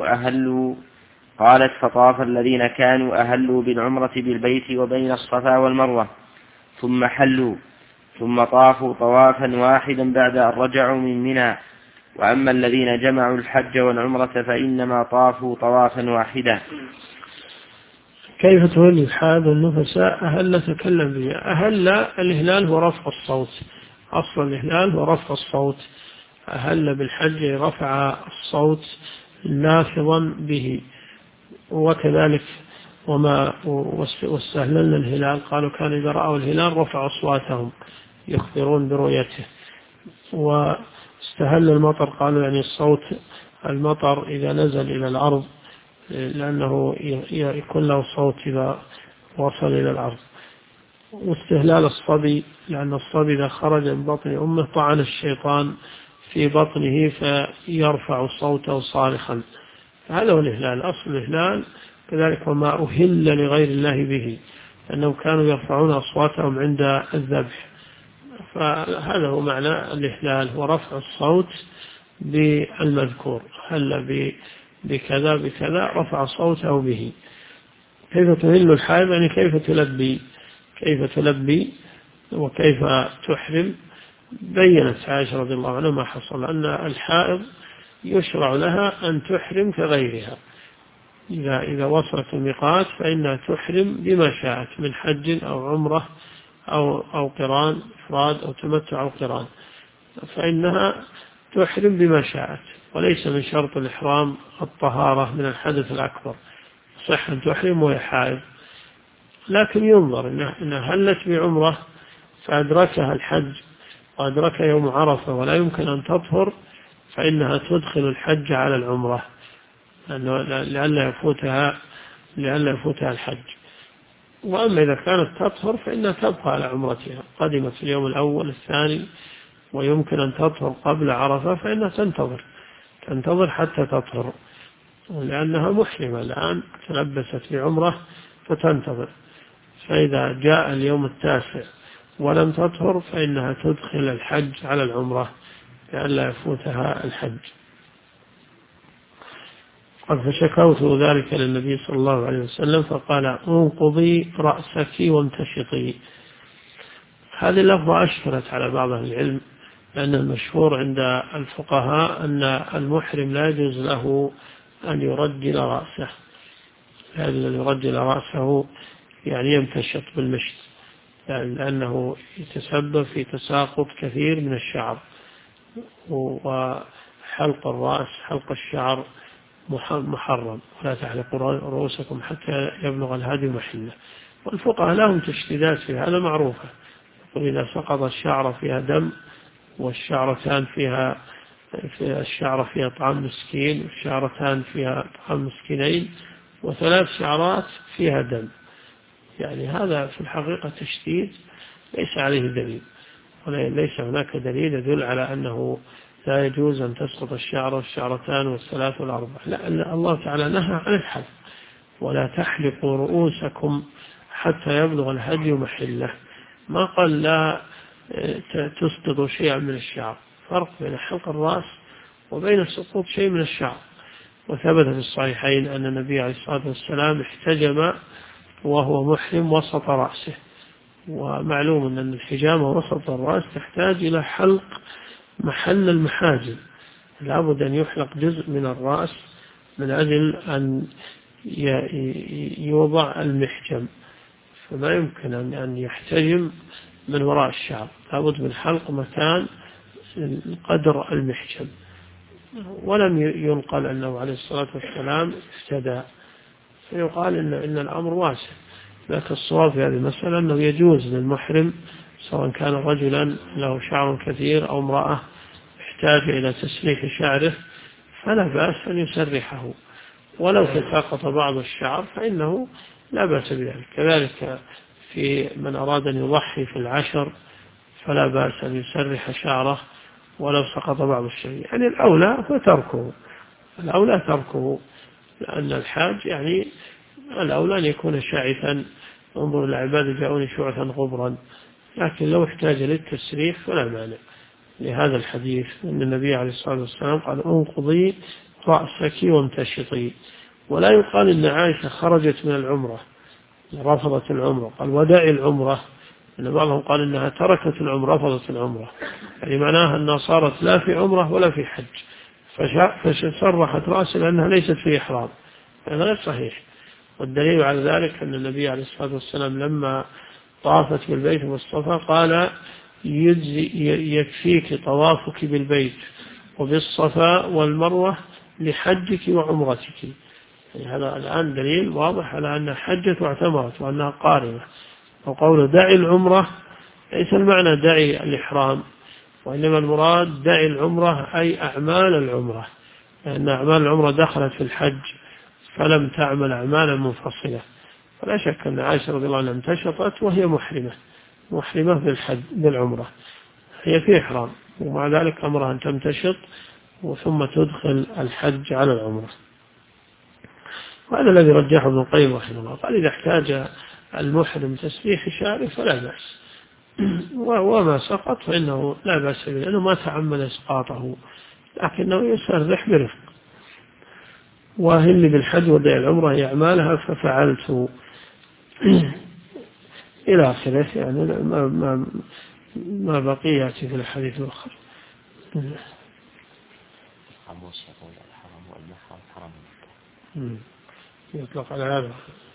كانوا أهلوا بالعمرة بالبيت وبين الصفا والمروة، ثم حلوا، ثم طافوا طوافا واحدا بعد أن رجعوا من منى. وأما الذين جمعوا الحج والعمرة فإنما طافوا طوافا واحدا. كيف تهل الحائض والنفساء؟ أهل تكلم به. أهل الإهلال هو رفع الصوت، أصل الإهلال هو رفع الصوت. أهل بالحج رفع الصوت لافظا به. وكذلك واستهللنا الهلال، قالوا كان إذا رأوا الهلال رفعوا أصواتهم يخبرون برؤيته. واستهل المطر، قالوا يعني الصوت المطر إذا نزل إلى الأرض، لأنه يكون له صوت إذا وصل إلى الأرض. واستهلال الصبي، لأن الصبي إذا خرج من بطن أمه طعن الشيطان في بطنه فيرفع صوته صارخا. هذا هو الإهلال، أصل الإهلال. كذلك وما أهل لغير الله به، لأنهم كانوا يرفعون أصواتهم عند الذبح. فهذا هو معنى الإهلال، ورفع الصوت بالمذكور. هل بكذا بكذا رفع صوته به. كيف تهل الحائض؟ يعني كيف تلبي وكيف تحرم. بيّنت عائشة رضي الله عنها ما حصل، أن الحائض يشرع لها أن تحرم كغيرها. إذا وصلت الميقات فإنها تحرم بما شاءت من حج أو عمرة أو قران إفراد أو تمتع أو قران، فإنها تحرم بما شاءت. وليس من شرط الإحرام الطهارة من الحدث الأكبر، صح أن تحرم وهي حائض. لكن ينظر إنها هلت بعمرة فأدركها الحج وأدرك يوم عرفة ولا يمكن أن تطهر، فإنها تدخل الحج على العمرة لئلا يفوتها الحج. وأما إذا كانت تطهر فإنها تبقى على عمرتها، قدمت في اليوم الأول الثاني ويمكن أن تطهر قبل عرفة، فإنها تنتظر حتى تطهر، لأنها محرمة الآن تلبست بعمرة فتنتظر. فإذا جاء اليوم التاسع ولم تطهر فإنها تدخل الحج على العمرة لئلا يفوتها الحج. قد فشكوت ذلك للنبي صلى الله عليه وسلم فقال: انقضي رأسك وامتشطي. هذه اللفظة أشكلت على بعض العلم، لأن المشهور عند الفقهاء أن المحرم لا يجوز له أن يرجل رأسه، لأن يرجل رأسه يعني يمتشط بالمشط، لأنه يتسبب في تساقط كثير من الشعر، وحلق الرأس حلق الشعر محرم، ولا تحلقوا رؤوسكم حتى يبلغ الهدي محله. والفقهاء لهم تشديدات في هذا معروفة. يقول إذا سقط الشعر فيها دم، والشعرتان فيها الشعرة فيها طعام مسكين، والشعرتان فيها طعام مسكينين، وثلاث شعرات فيها دم، يعني هذا في الحقيقة تشديد ليس عليه دليل، وليس هناك دليل يدل على أنه لا يجوز أن تسقط الشعر والشعرتان والثلاث والأربع. لا، الله تعالى نهى عن الحلق: ولا تحلقوا رؤوسكم حتى يبلغ الهدي محله. ما قال لا تسقطوا شيئا من الشعر. فرق بين حلق الرأس وبين سقوط شيء من الشعر. وثبت في الصحيحين أن النبي عليه الصلاة والسلام احتجم وهو محرم وسط رأسه، ومعلوم أن الحجامة وسط الرأس تحتاج إلى حلق محل المحاجم، لابد أن يحلق جزء من الرأس من أجل أن يوضع المحجم، فما يمكن أن يحتجم من وراء الشعر، لابد من حلق مكان قدر المحجم. ولم ينقل أنه عليه الصلاة والسلام افتدى، فيقال إن الأمر واسع. لكن الصواب في هذه المسألة أنه يجوز للمحرم سواء كان رجلا له شعر كثير أو امرأة احتاج إلى تسريح شعره فلا بأس أن يسرحه، ولو تساقط بعض الشعر فإنه لا بأس بذلك. كذلك في من أراد أن يضحي في العشر فلا بأس أن يسرح شعره ولو سقط بعض الشيء، يعني الأولى تركه، لأن الحاج يعني الأولى أن يكون شاعثا. انظر العباد جاءوني شعثا غبرا، لكن لو احتاج للتسريح فلا مانع لهذا الحديث أن النبي عليه الصلاة والسلام قال: انقضي رأسك وامتشطي. ولا يقال إن عائشة خرجت من العمرة رفضت العمرة، قال: ودعي العمرة. إن بعضهم قال إنها تركت العمرة رفضت العمرة، يعني معناها أنها صارت لا في عمرة ولا في حج، فسرحت رأسها لأنها ليست في إحرام. هذا غير صحيح. والدليل على ذلك أن النبي عليه الصلاة والسلام لما طافت بالبيت والصفا قال: يكفيك طوافك بالبيت وبالصفا والمروة لحجك وعمرتك. يعني هذا الآن دليل واضح على أنها حجت واعتمرت وأنها قارنة. وقوله دعي العمرة ليس المعنى دعي الإحرام، وإنما المراد دعي العمرة أي أعمال العمرة، لأن أعمال العمرة دخلت في الحج فلم تعمل أعمالا منفصلة. فلا شك أن عائشة رضي الله عنها امتشطت وهي محرمة بالحج بالعمرة، هي في إحرام، ومع ذلك أمرها أن تمتشط ثم تدخل الحج على العمرة. وهذا الذي رجحه ابن القيم رحمه الله، قال: إذا احتاج المحرم تسريح شعره فلا بأس، وما سقط فإنه لا بأس به لأنه ما تعمد إسقاطه، لكنه يسرح برفق. وهل بالحج ودع العمرة هي أعمالها ففعلت إلى آخره، يعني ما بقي يأتي في الحديث الآخر. يطلق على هذا،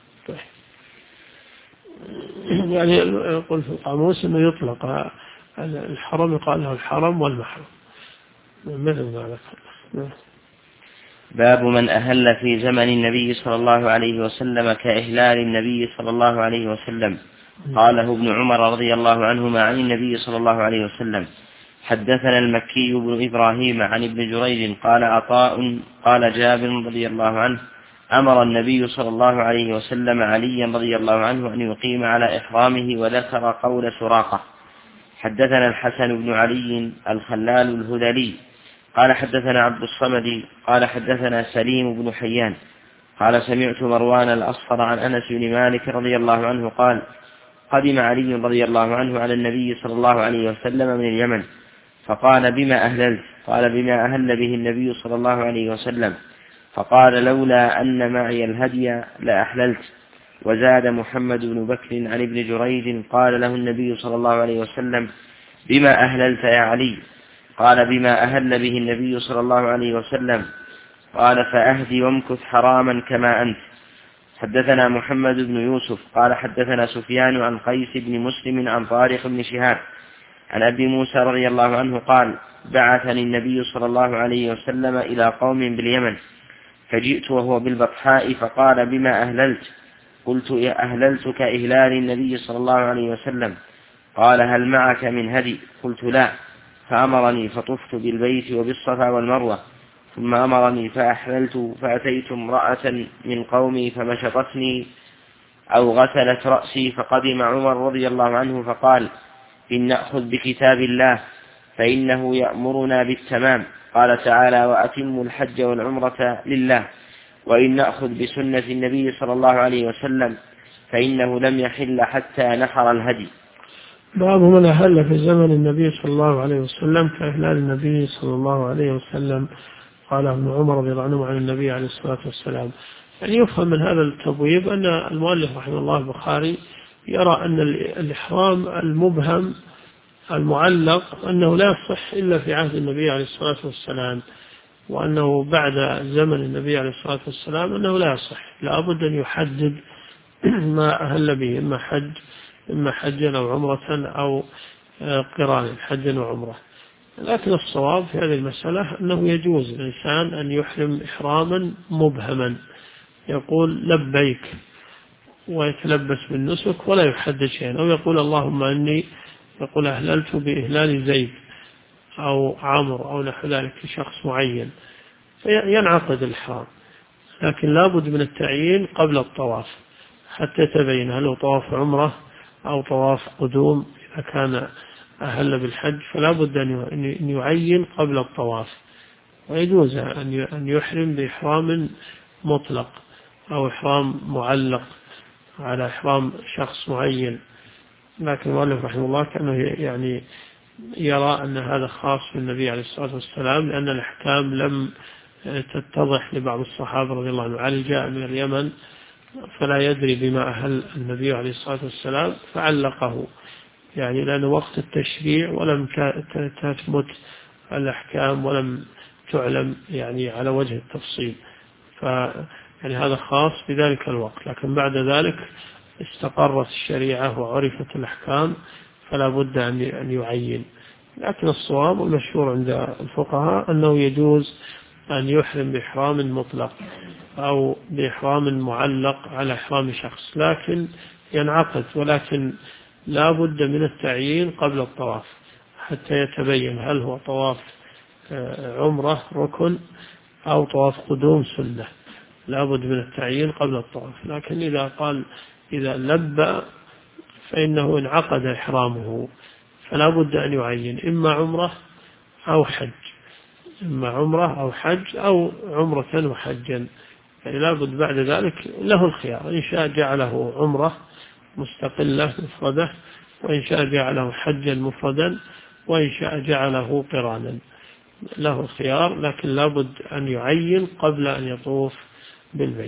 يعني يقول في القاموس أنه يطلق الحرم، يقال له الحرم والمحرم مثل ما ذكر. باب من أهل في زمن النبي صلى الله عليه وسلم كإهلال النبي صلى الله عليه وسلم. قاله ابن عمر رضي الله عنهما عن النبي صلى الله عليه وسلم. حدثنا المكي بن إبراهيم عن ابن جريج قال عطاء قال جابر رضي الله عنه: أمر النبي صلى الله عليه وسلم عليا رضي الله عنه أن يقيم على إحرامه، وذكر قول سراقة. حدثنا الحسن بن علي الخلال الهذلي قال حدثنا عبد الصمد قال حدثنا سليم بن حيان قال سمعت مروان الأصفر عن أنس بن مالك رضي الله عنه قال: قدم علي رضي الله عنه على النبي صلى الله عليه وسلم من اليمن، فقال: بما أهللت؟ قال: بما أهل به النبي صلى الله عليه وسلم. فقال: لولا أن معي الهدي لأحللت. وزاد محمد بن بكر عن ابن جريج قال له النبي صلى الله عليه وسلم: بما أهللت يا علي؟ قال: بما أهل به النبي صلى الله عليه وسلم. قال: فأهدي وامكث حراما كما أنت. حدثنا محمد بن يوسف قال حدثنا سفيان عن قيس بن مسلم عن طارق بن شهاب عن أبي موسى رضي الله عنه قال: بعثني النبي صلى الله عليه وسلم إلى قوم باليمن، فجئت وهو بالبطحاء، فقال: بما أهللت؟ قلت أهللتك إهلال النبي صلى الله عليه وسلم؟ قال هل معك من هدي؟ قلت لا. فأمرني فطفت بالبيت وبالصفا والمروة، ثم أمرني فأحللت، فأتيت امرأة من قومي فمشطتني أو غسلت رأسي، فقدم عمر رضي الله عنه فقال إن نأخذ بكتاب الله فإنه يأمرنا بالتمام، قال تعالى وأتموا الحج والعمرة لله، وإن نأخذ بسنة النبي صلى الله عليه وسلم فإنه لم يحل حتى نحر الهدي. باب من أهل في زمن النبي صلى الله عليه وسلم كإهلال النبي صلى الله عليه وسلم. قال ابن عمر رضي الله عنه عن النبي عليه الصلاة والسلام. يعني يفهم من هذا التبويب أن المؤلف رحمه الله البخاري يرى أن الإحرام المبهم المعلق أنه لا يصح إلا في عهد النبي عليه الصلاة والسلام، وأنه بعد زمن النبي عليه الصلاة والسلام أنه لا يصح، لا بد أن يحدد ما أهل به، إما حجا أو عمرة أو قران حجا وعمرة. لكن الصواب في هذه المسألة أنه يجوز الإنسان أن يحرم إحراما مبهما، يقول لبيك ويتلبس بالنسك ولا يحدد شيئا، أو يقول اللهم إني، يقول أهللت بإهلال زيد أو عمرو أو نحو ذلك في شخص معين، فينعقد الإحرام. لكن لا بد من التعيين قبل الطواف حتى يتبين هل هو طواف عمرة أو طواف قدوم. إذا كان أهل بالحج فلا بد أن يعين قبل الطواف، ويجوز أن يحرم بإحرام مطلق أو إحرام معلق على إحرام شخص معين. لكن المؤلف رحمه الله كأنه يعني يرى أن هذا خاص بالنبي عليه الصلاة والسلام، لأن الأحكام لم تتضح لبعض الصحابة رضي الله عنهم. علي جاء من اليمن فلا يدري بما أهل النبي عليه الصلاة والسلام فعلقه، يعني لأن وقت التشريع ولم تثبت الأحكام ولم تعلم يعني على وجه التفصيل، يعني هذا خاص بذلك الوقت. لكن بعد ذلك استقرت الشريعة وعرفت الأحكام فلا بد أن يعين. لكن الصواب والمشهور عند الفقهاء أنه يجوز أن يحرم بإحرام مطلق أو بإحرام معلق على إحرام شخص، لكن ينعقد، ولكن لا بد من التعيين قبل الطواف حتى يتبين هل هو طواف عمرة ركن أو طواف قدوم سنة. لا بد من التعيين قبل الطواف. لكن إذا لبى فإنه انعقد إحرامه، فلا بد أن يعين إما عمرة أو حج، إما عمرة أو حج أو عمرة وحجا. يعني لا بد بعد ذلك له الخيار، إن شاء جعله عمرة مستقلة مفردة، وإن شاء جعله حجا مفردا، وإن شاء جعله قرانا، له الخيار. لكن لا بد أن يعين قبل أن يطوف بالبيت.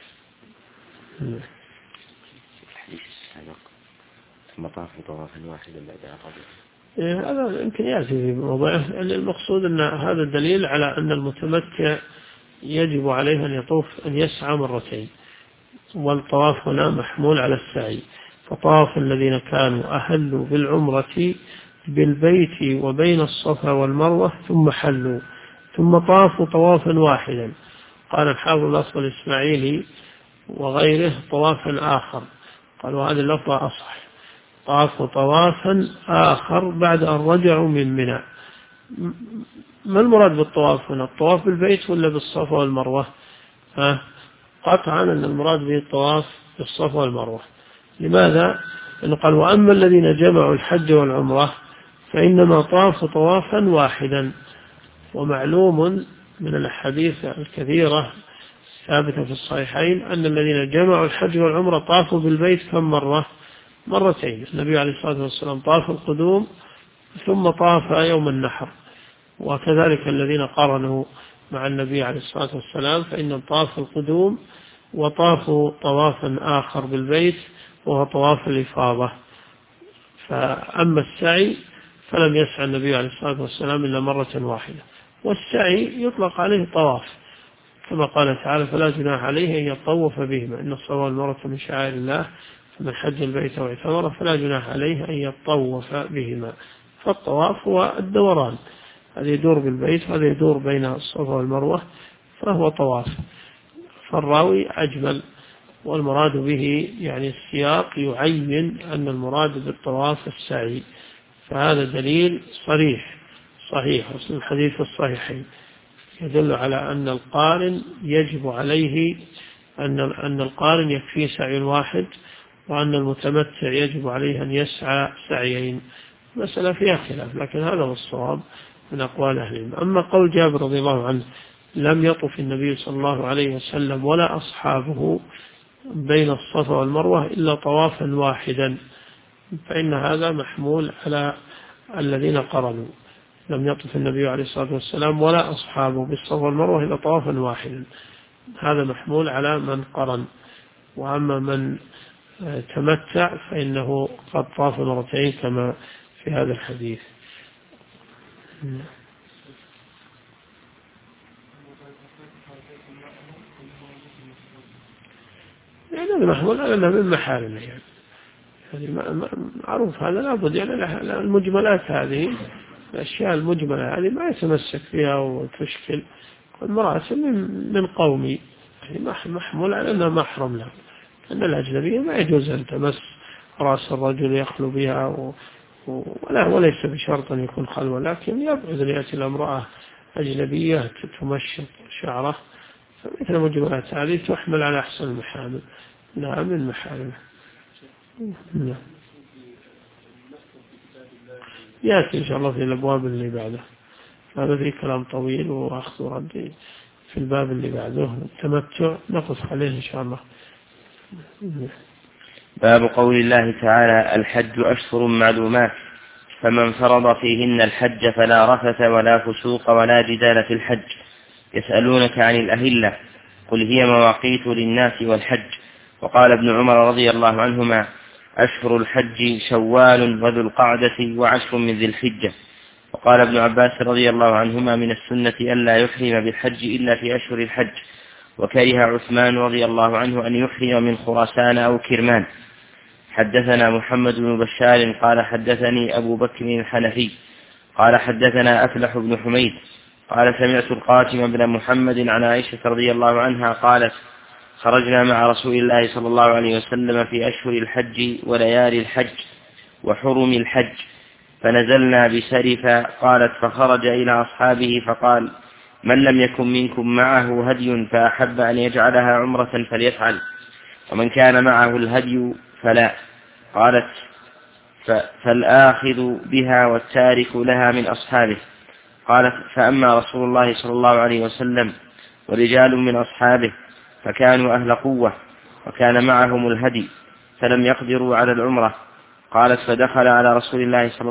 ثم طاف طوافا واحدا بعد عقبه. هذا يمكن يأتي في موضوعه. المقصود أن هذا دليل على أن المتمتع يجب عليه أن يطوف، أن يسعى مرتين، والطواف هنا محمول على السعي. فطاف الذين كانوا أهلوا بالعمرة بالبيت وبين الصفا والمروة ثم حلوا ثم طافوا طوافا واحدا. قال الحافظ الأصل الإسماعيلي وغيره طوافا آخر، قالوا هذا اللفظ أصح، طافوا طوافا آخر بعد أن رجعوا من منى. ما المراد بالطواف هنا؟ الطواف بالبيت ولا بالصفا والمروة؟ قطعا أن المراد به الطواف بالصفا والمروة. لماذا؟ لأنه قال وأما الذين جمعوا الحج والعمرة فإنما طافوا طوافا واحدا. ومعلوم من الأحاديث الكثيرة ثابتة في الصحيحين أن الذين جمعوا الحج والعمرة طافوا بالبيت كم مرة؟ مرتين. النبي عليه الصلاة والسلام طاف القدوم ثم طاف يوم النحر، وكذلك الذين قارنوا مع النبي عليه الصلاة والسلام فإنهم طافوا القدوم وطافوا طوافا آخر بالبيت وهو طواف الإفاضة. فأما السعي فلم يسعى النبي عليه الصلاة والسلام إلا مرة واحدة، والسعي يطلق عليه طواف كما قال تعالى فلا جناح عليه أن يطوف بهما، إن الصفا والمروة من شعائر الله فمن حج البيت واعتمر فلا جناح عليه أن يطوف بهما. فالطواف هو الدوران، هذا يدور بالبيت وهذا يدور بين الصفا والمروة، فهو طواف. فالراوي أجمل والمراد به يعني السياق يعين أن المراد بالطواف السعي، فهذا دليل صحيح الحديث الصحيحين يدل على أن القارن يجب عليه أن القارن يكفيه سعي واحد، وأن المتمتع يجب عليه أن يسعى سعيين. مسألة فيها خلاف، لكن هذا هو الصواب من أقوال أهل العلم. أما قول جابر رضي الله عنه لم يطف النبي صلى الله عليه وسلم ولا أصحابه بين الصفا والمروة إلا طوافا واحدا، فإن هذا محمول على الذين قرنوا. لم يطف النبي عليه الصلاة والسلام ولا أصحابه بالصفا والمروة إلا طوافا واحدا، هذا محمول على من قرن. وأما من تمتع فإنه قد طاف مرتين كما في هذا الحديث. يعني هذا محمول على أنه من محارمه، يعني معروف هذا لابد، يعني المجملات هذه الأشياء المجملة هذه ما يتمسك فيها وتشكل. المرأة من قومي يعني محمول على أنها محرم له، أن الأجنبية ما يجوز أن تمس رأس الرجل يخلو بها وليس بشرط أن يكون خلوة، لكن يبعد أن يأتي الامرأة أجنبية تمشط شعره، فمثل المجملات هذه تحمل على أحسن المحامل. نعم من محارمه. نعم. يأتي إن شاء الله في الأبواب اللي بعده، هذا فيه كلام طويل وأخذ ورد في الباب اللي بعده التمتع، نقص عليه إن شاء الله. باب قول الله تعالى: الحج أشهر معلومات، فمن فرض فيهن الحج فلا رفث ولا فسوق ولا جدال في الحج. يسألونك عن الأهلة، قل هي مواقيت للناس والحج. وقال ابن عمر رضي الله عنهما: أشهر الحج شوال وذو القعدة وعشر من ذي الحجة. وقال ابن عباس رضي الله عنهما: من السنة ألا يحرم بالحج إلا في أشهر الحج. وكره عثمان رضي الله عنه أن يحرم من خراسان أو كرمان. حدثنا محمد بن بشار قال حدثني أبو بكر الحنفي قال حدثنا أفلح بن حميد قال سمعت القاسم بن محمد عن عائشة رضي الله عنها قالت: خرجنا مع رسول الله صلى الله عليه وسلم في أشهر الحج وليالي الحج وحرم الحج، فنزلنا بسرفا. قالت: فخرج إلى أصحابه فقال: من لم يكن منكم معه هدي فأحب أن يجعلها عمرة فليفعل، ومن كان معه الهدي فلا. قالت: فالآخذ بها والتارك لها من أصحابه. قالت: فأما رسول الله صلى الله عليه وسلم ورجال من أصحابه فكانوا أهل قوة وكان معهم الهدي فلم يقدروا على العمرة. قالت: فدخل علي رسول الله صلى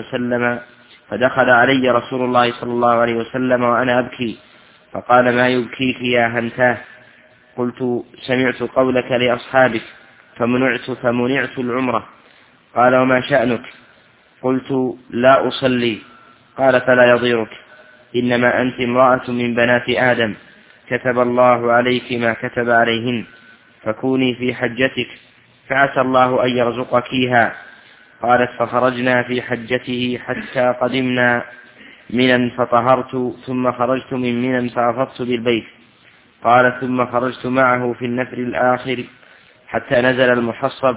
الله عليه وسلم وأنا أبكي، فقال: ما يبكيك يا هنتاه؟ قلت: سمعت قولك لأصحابك فمنعت العمرة. قال: وما شأنك؟ قلت: لا أصلي. قال: فلا يضيرك، إنما أنت امرأة من بنات آدم، كتب الله عليك ما كتب عليهن، فكوني في حجتك فعسى الله أن يرزقكيها. قالت: فخرجنا في حجته حتى قدمنا منى فطهرت، ثم خرجت من منى فأفضت بالبيت. قالت: ثم خرجت معه في النفر الآخر حتى نزل المحصب،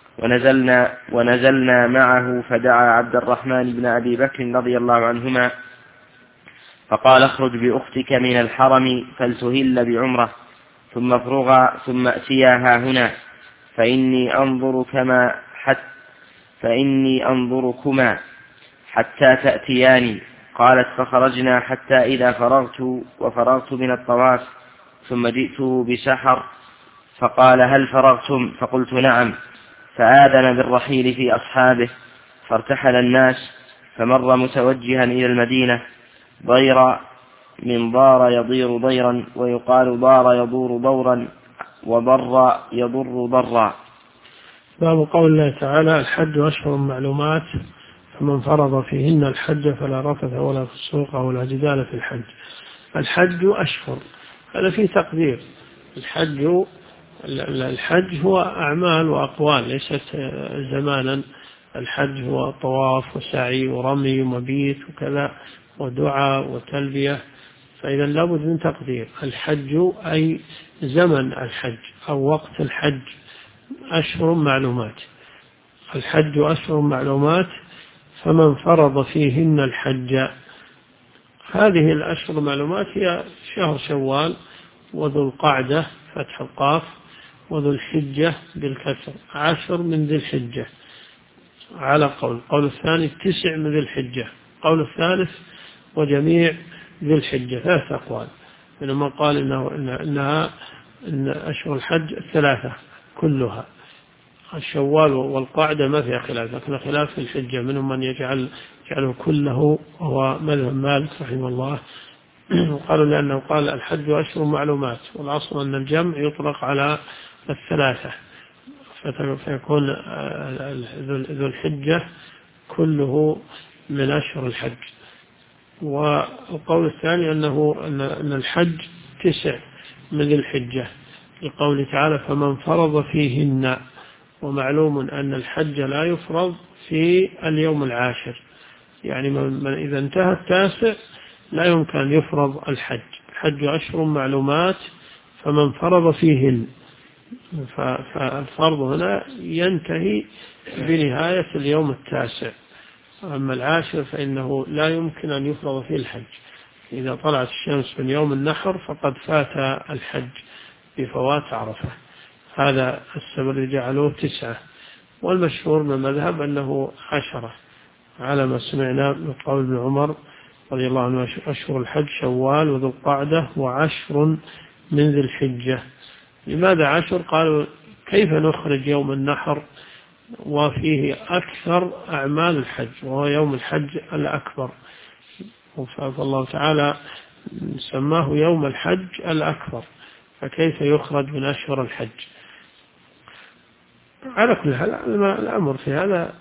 ونزلنا معه، فدعا عبد الرحمن بن أبي بكر رضي الله عنهما فقال: اخرج بأختك من الحرم فلتهل بعمرة، ثم افرغا ثم أتياها هنا، فإني أنظركما حتى تأتياني. قالت: فخرجنا حتى إذا فرغت من الطواف، ثم جئته بسحر فقال: هل فرغتم؟ فقلت: نعم. فآذن بالرحيل في أصحابه، فارتحل الناس، فمر متوجها إلى المدينة ضير من ضار يضير ضيرا، ويقال ضار يضور ضورا، وضر يضر ضرا. باب قول الله تعالى: الحج أشهر معلومات، فمن فرض فيهن الحج فلا رفث ولا فسوق ولا جدال في الحج. الحج أشهر، هذا فيه تقدير. الحج هو أعمال وأقوال ليست زمانا. الحج هو طواف وسعي ورمي ومبيت وكذا ودعاء وتلبية، فإذا لابد من تقدير الحج أي زمن الحج أو وقت الحج أشهر معلومات. الحج أشهر معلومات، فمن فرض فيهن الحج. هذه الأشهر المعلومات هي شهر شوال وذو القعدة فتح القاف وذو الحجة بالكسر، 10 من ذي الحجة على قول الثاني 9 من ذي الحجة، قول الثالث وجميع ذي الحجة، 3 أقوال. منهم قال إن أشهر الحج 3 كلها، الشوال والقعدة ما فيها خلاف، لكن خلاف في الحجة، منهم من يجعله كله وهو مذهب مالك رحمه الله. وقالوا لأنه قال الحج أشهر معلومات، والأصل أن الجمع يطلق على 3، فيكون ذو الحجة كله من أشهر الحج. والقول الثاني أن الحج 9 من ذي الحجة، لقوله تعالى فمن فرض فيهن. ومعلوم أن الحج لا يفرض في اليوم العاشر، يعني من إذا انتهى التاسع لا يمكن أن يفرض الحج. الحج أشهر معلومات فمن فرض فيهن، فالفرض هنا ينتهي بنهاية اليوم التاسع. أما العاشر فإنه لا يمكن أن يفرض فيه الحج، إذا طلعت الشمس من يوم النحر فقد فات الحج بفوات عرفة. هذا السبب اللي جعلوه 9، والمشهور من المذهب أنه 10 على ما سمعنا من قول ابن عمر رضي الله عنه، أشهر الحج شوال وذو القعدة و10 من ذي الحجة. لماذا 10؟ قالوا كيف نخرج يوم النحر وفيه أكثر أعمال الحج وهو يوم الحج الأكبر، فالله تعالى سماه يوم الحج الأكبر، فكيف يخرج من أشهر الحج؟ على كل حال الأمر في هذا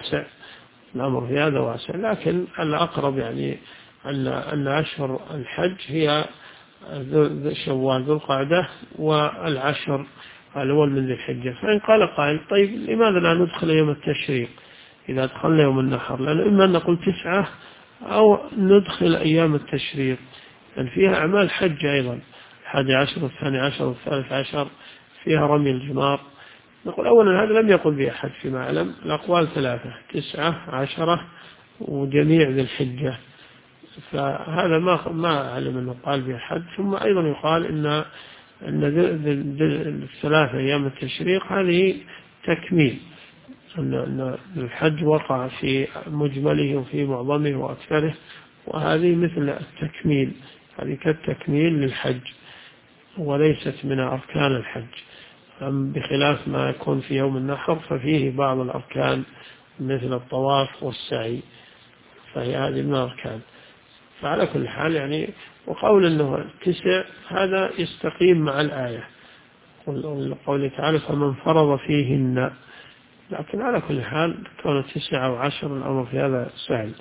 واسع، لكن الأقرب يعني أن أشهر الحج هي شوال ذو القعدة والعشر الأول من ذي الحجة. فإن قال قائل طيب لماذا لا ندخل يوم التشريق إذا دخلنا يوم النحر؟ لأن إما أن نقول 9 أو ندخل أيام التشريق، لأن فيها أعمال حج أيضا، 11 و12 و13 فيها رمي الجمار. نقول أولا هذا لم يقل به أحد فيما أعلم، الأقوال 3 9 10 وجميع ذي الحجة، فهذا ما أعلم أنه قال به أحد. ثم أيضا يقال إن الثلاثة أيام التشريق هذه تكميل، أن الحج وقع في مجمله وفي معظمه وأكثره، وهذه مثل التكميل، هذه كالتكميل للحج وليست من أركان الحج، بخلاف ما يكون في يوم النحر ففيه بعض الأركان مثل الطواف والسعي، فهي هذه من الأركان. فعلى كل حال يعني، وقول أنه 9 هذا يستقيم مع الآية، قوله تعالى فمن فرض فيهن، لكن على كل حال كون 9 أو 10 الأمر في هذا سهل.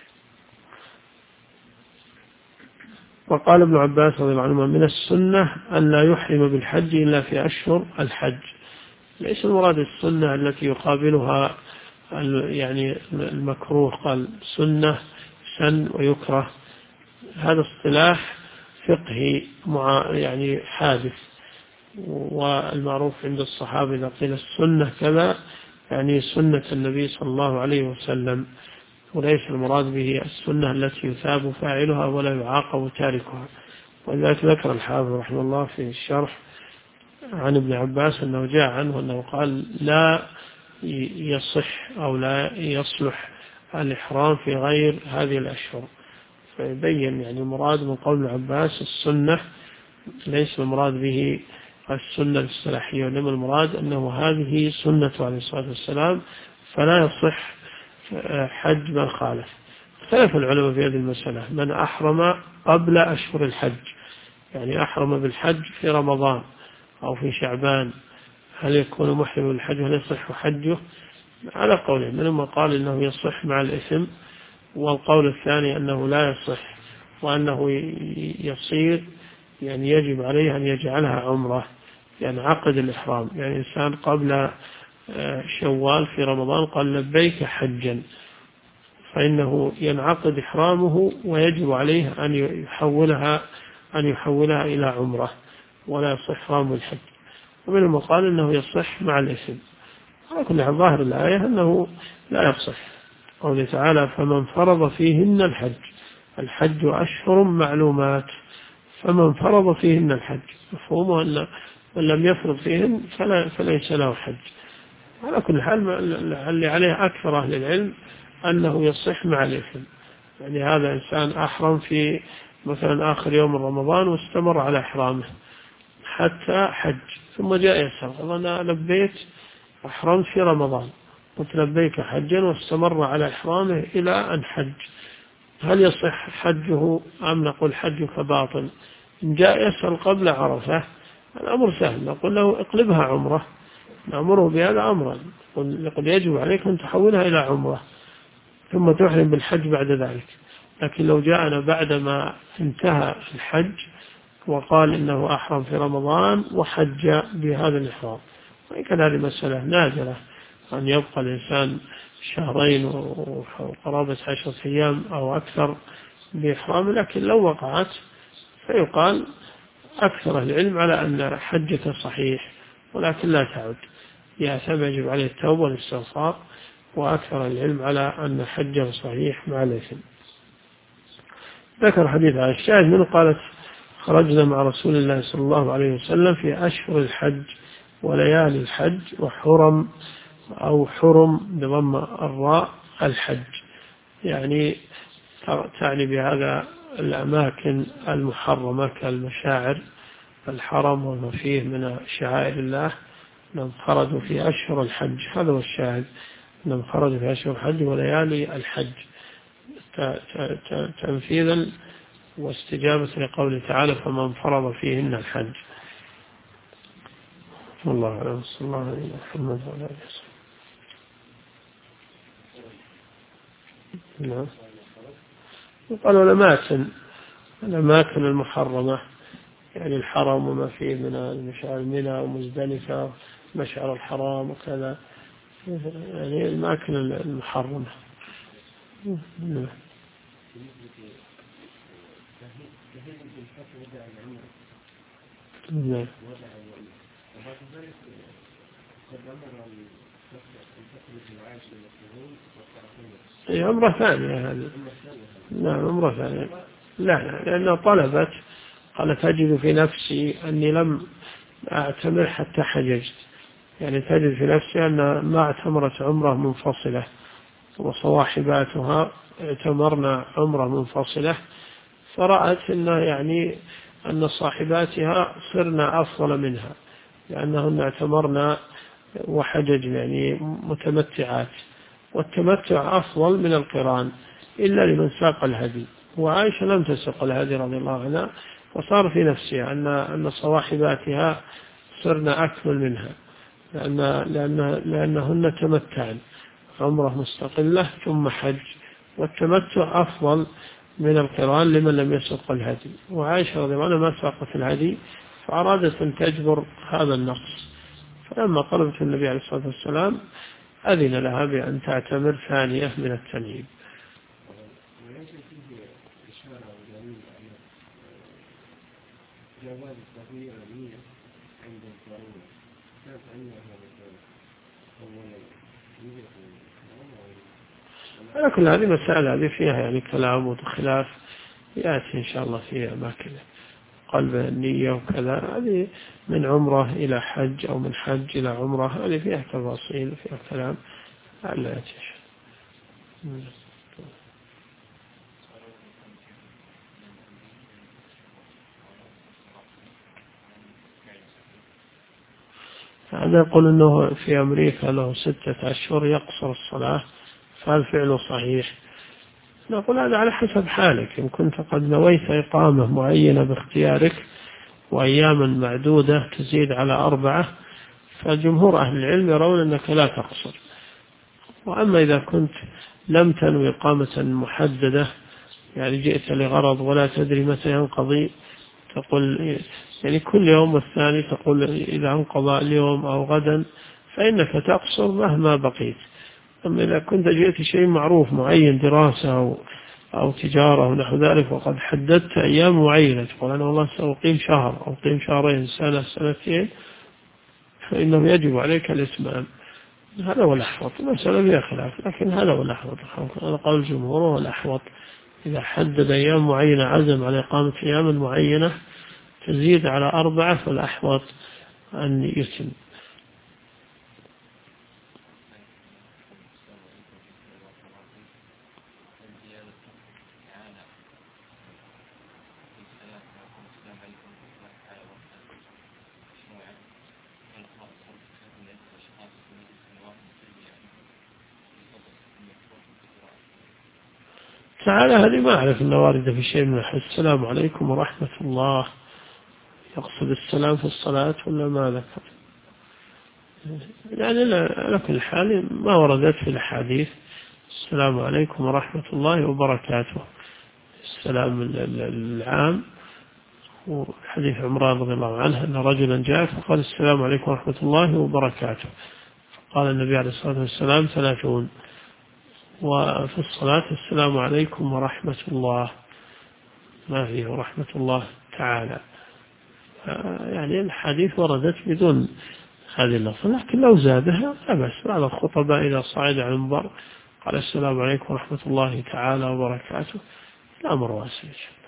وقال ابن عباس رضي الله عنهما من السنة أن لا يحرم بالحج إلا في أشهر الحج. ليس المراد السنة التي يقابلها يعني المكروه، قال سنة سن ويكره، هذا اصطلاح فقهي يعني حادث، والمعروف عند الصحابة إذا قيل السنة كذا يعني سنة النبي صلى الله عليه وسلم، وليس المراد به السنة التي يثاب فاعلها ولا يعاقب تاركها. ولذلك ذكر الحافظ رحمه الله في الشرح عن ابن عباس أنه جاء عنه أنه قال لا يصح أو لا يصلح الإحرام في غير هذه الأشهر، فيبين يعني المراد من قول ابن عباس السنة ليس المراد به السنة الاصطلاحية، وإنما المراد أنه هذه سنة عليه الصلاة والسلام، فلا يصح حج من خالف. اختلف العلماء في هذه المسألة، من أحرم قبل أشهر الحج، يعني أحرم بالحج في رمضان أو في شعبان، هل يكون محرم بالحج وهل يصح حجه؟ على قولين، منهم قال إنه يصح مع الإثم، والقول الثاني أنه لا يصح، وأنه يصير يعني يجب عليه أن يجعلها عمرة، يعني عقد الإحرام، يعني إنسان قبل شوال في رمضان قال لبيك حجا، فإنه ينعقد إحرامه ويجب عليه أن يحولها إلى عمرة ولا يصح إحرام الحج. ومنهم قال إنه يصح مع الإثم. على كل حال ظاهر الآية أنه لا يصح. قوله تعالى فمن فرض فيهن الحج أشهر معلومات، فمن فرض فيهن الحج، مفهومه أن من لم يفرض فيهن فليس له حج. على كل حال اللي عليه أكثر أهل العلم أنه يصح مع الإثم. يعني هذا إنسان أحرم في مثلا آخر يوم من رمضان واستمر على إحرامه حتى حج، ثم جاء يسأل أنا لبيت أحرمت في رمضان، قلت لبيك حجا واستمر على إحرامه إلى أن حج، هل يصح حجه أم نقول حجك باطل؟ إن جاء يسأل قبل عرفة الأمر سهل، نقول له اقلبها عمرة، نأمره بهذا أمرا، نقول يجب عليك أن تحولها إلى عمرة ثم تحرم بالحج بعد ذلك. لكن لو جاءنا بعدما انتهى الحج وقال إنه أحرم في رمضان وحج بهذا الإحرام، وإن كان هذه مسألة نادرة أن يبقى الإنسان شهرين وقرابة 10 أيام أو أكثر بإحرام، لكن لو وقعت فيقال أكثر العلم على أن حجة صحيح ولكن لا تعد، يأثم يجب عليه التوبة والاستغفار، وأكثر العلم على أن حجه صحيح مع الإثم. ذكر حديث عن الشاهد منه قالت خرجنا مع رسول الله صلى الله عليه وسلم في أشهر الحج وليالي الحج وحرم أو حرم بضم الراء الحج، يعني تعني بهذا الأماكن المحرمة كالمشاعر الحرم وما فيه من شعائر الله. خرجوا في أشهر الحج، هذا هو الشاهد، خرجوا في أشهر الحج وليالي الحج تنفيذا واستجابة لقوله تعالى فمن فرض فيهن الحج. والله أعلم. صلى الله عليه محمد وعلى آله وسلم. نعم. وقالوا الأماكن المحرمة يعني الحرم وما فيه من المشعر منى ومزدلفة مشعر الحرام وكذا، يعني الأماكن المحرمة. نعم. نعم. عمرة ثانية هذه. نعم عمرة ثانية. لا لأنها طلبت، قالت أجد في نفسي أني لم أعتمر حتى حججت، يعني تجد في نفسي أن ما اعتمرت عمرة منفصلة وصواحباتها اعتمرنا عمرة منفصلة، فرأت أن صاحباتها صرنا أفضل منها لأنهن اعتمرنا وحججنا، يعني متمتعات، والتمتع أفضل من القران إلا لمن ساق الهدي، وعائشة لم تسق الهدي رضي الله عنها، وصار في نفسها أن صواحباتها صرنا أكمل منها لأنهن تمتعن عمره مستقلة ثم حج، والتمتع أفضل من القران لمن لم يسق الهدي، وعائشة رضي الله عنها ما ساقت الهدي فأرادت أن تجبر هذا النقص، فلما طلبت النبي عليه الصلاة والسلام أذن لها بأن تعتمر ثانية من التنعيم. على كل هذه مسألة هذه فيها يعني كلام وخلاف يأتي إن شاء الله في أماكن قلب النية وكذا، هذه من عمرة إلى حج أو من حج إلى عمرة، هذه فيها تفاصيل وفيها كلام لا يأتي. هذا يقول أنه في أمريكا له 6 أشهر يقصر الصلاة، فهل فعله صحيح؟ نقول هذا على حسب حالك، إن كنت قد نويت إقامة معينة باختيارك وأياما معدودة تزيد على 4، فجمهور أهل العلم يرون أنك لا تقصر. وأما إذا كنت لم تنوي إقامة محددة، يعني جئت لغرض ولا تدري متى ينقضي، تقول يعني كل يوم والثاني تقول إذا انقضى اليوم أو غدا، فإنك تقصر مهما بقيت. أما إذا كنت جئت شيء معروف معين دراسة أو تجارة ونحو ذلك وقد حددت أيام معينة تقول أنا والله سأقيم شهر أو أقيم شهرين سنة سنتين فإنه يجب عليك الإتمام. هذا هو الأحوط. المسألة فيها خلاف لكن هذا هو الأحوط. هذا قول الجمهور هو الأحوط. إذا حدد أيام معينة عزم على إقامة أيام معينة تزيد على 4 فالأحوط أن يتم. تعالى هذه ما أعرف أنه واردة في شيء من الحديث. السلام عليكم ورحمة الله، يقصد السلام في الصلاة ولا ما ذكر؟ يعني على كل حال ما وردت في الحديث السلام عليكم ورحمة الله وبركاته، السلام العام. وحديث عمران رضي الله عنه أن رجلا جاء فقال السلام عليكم ورحمة الله وبركاته، قال النبي عليه الصلاة والسلام 30. وفي الصلاة السلام عليكم ورحمة الله، ما فيه ورحمة الله تعالى. يعني الحديث وردت بدون هذه اللفظة، لكن لو زادها لا بأس. بعض الخطباء إذا صعد على المنبر قال السلام عليكم ورحمة الله تعالى وبركاته، الأمر واسع.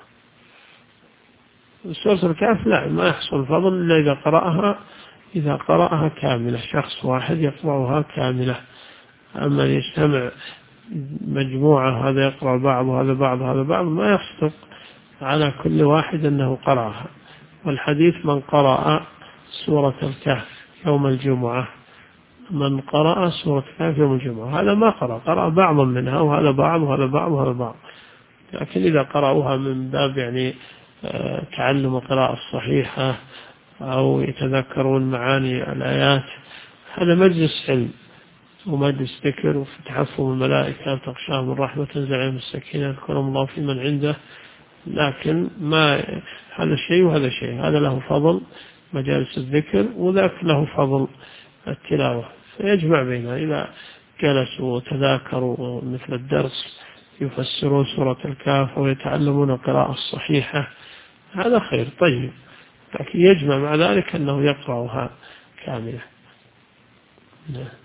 سورة الكهف لا، ما يحصل فضل إلا إذا قرأها كاملة، شخص واحد يقرأها كاملة. أما يجتمع مجموعة هذا يقرأ بعض وهذا بعض وهذا بعض ما يصدق على كل واحد أنه قرأها. والحديث من قرأ سورة الكهف يوم الجمعة، من قرأ سورة الكهف يوم الجمعة، هذا ما قرأ بعضا منها وهذا بعض وهذا بعض وهذا بعض. لكن إذا قرأوها من باب يعني تعلم القراءة الصحيحة أو يتذكرون معاني الآيات، هذا مجلس علم ومجلس ذكر وفي تحفظ الملائكة تغشاهم الرحمة تنزل عليهم السكينة يذكرهم الله في من عنده. لكن ما هذا شيء وهذا شيء، هذا له فضل مجالس الذكر وذاك له فضل التلاوة، فيجمع بينها. إذا جلسوا وتذاكروا مثل الدرس يفسرون سورة الكهف ويتعلمون القراءة الصحيحة هذا خير طيب، لكن يجمع مع ذلك أنه يقرأها كاملة.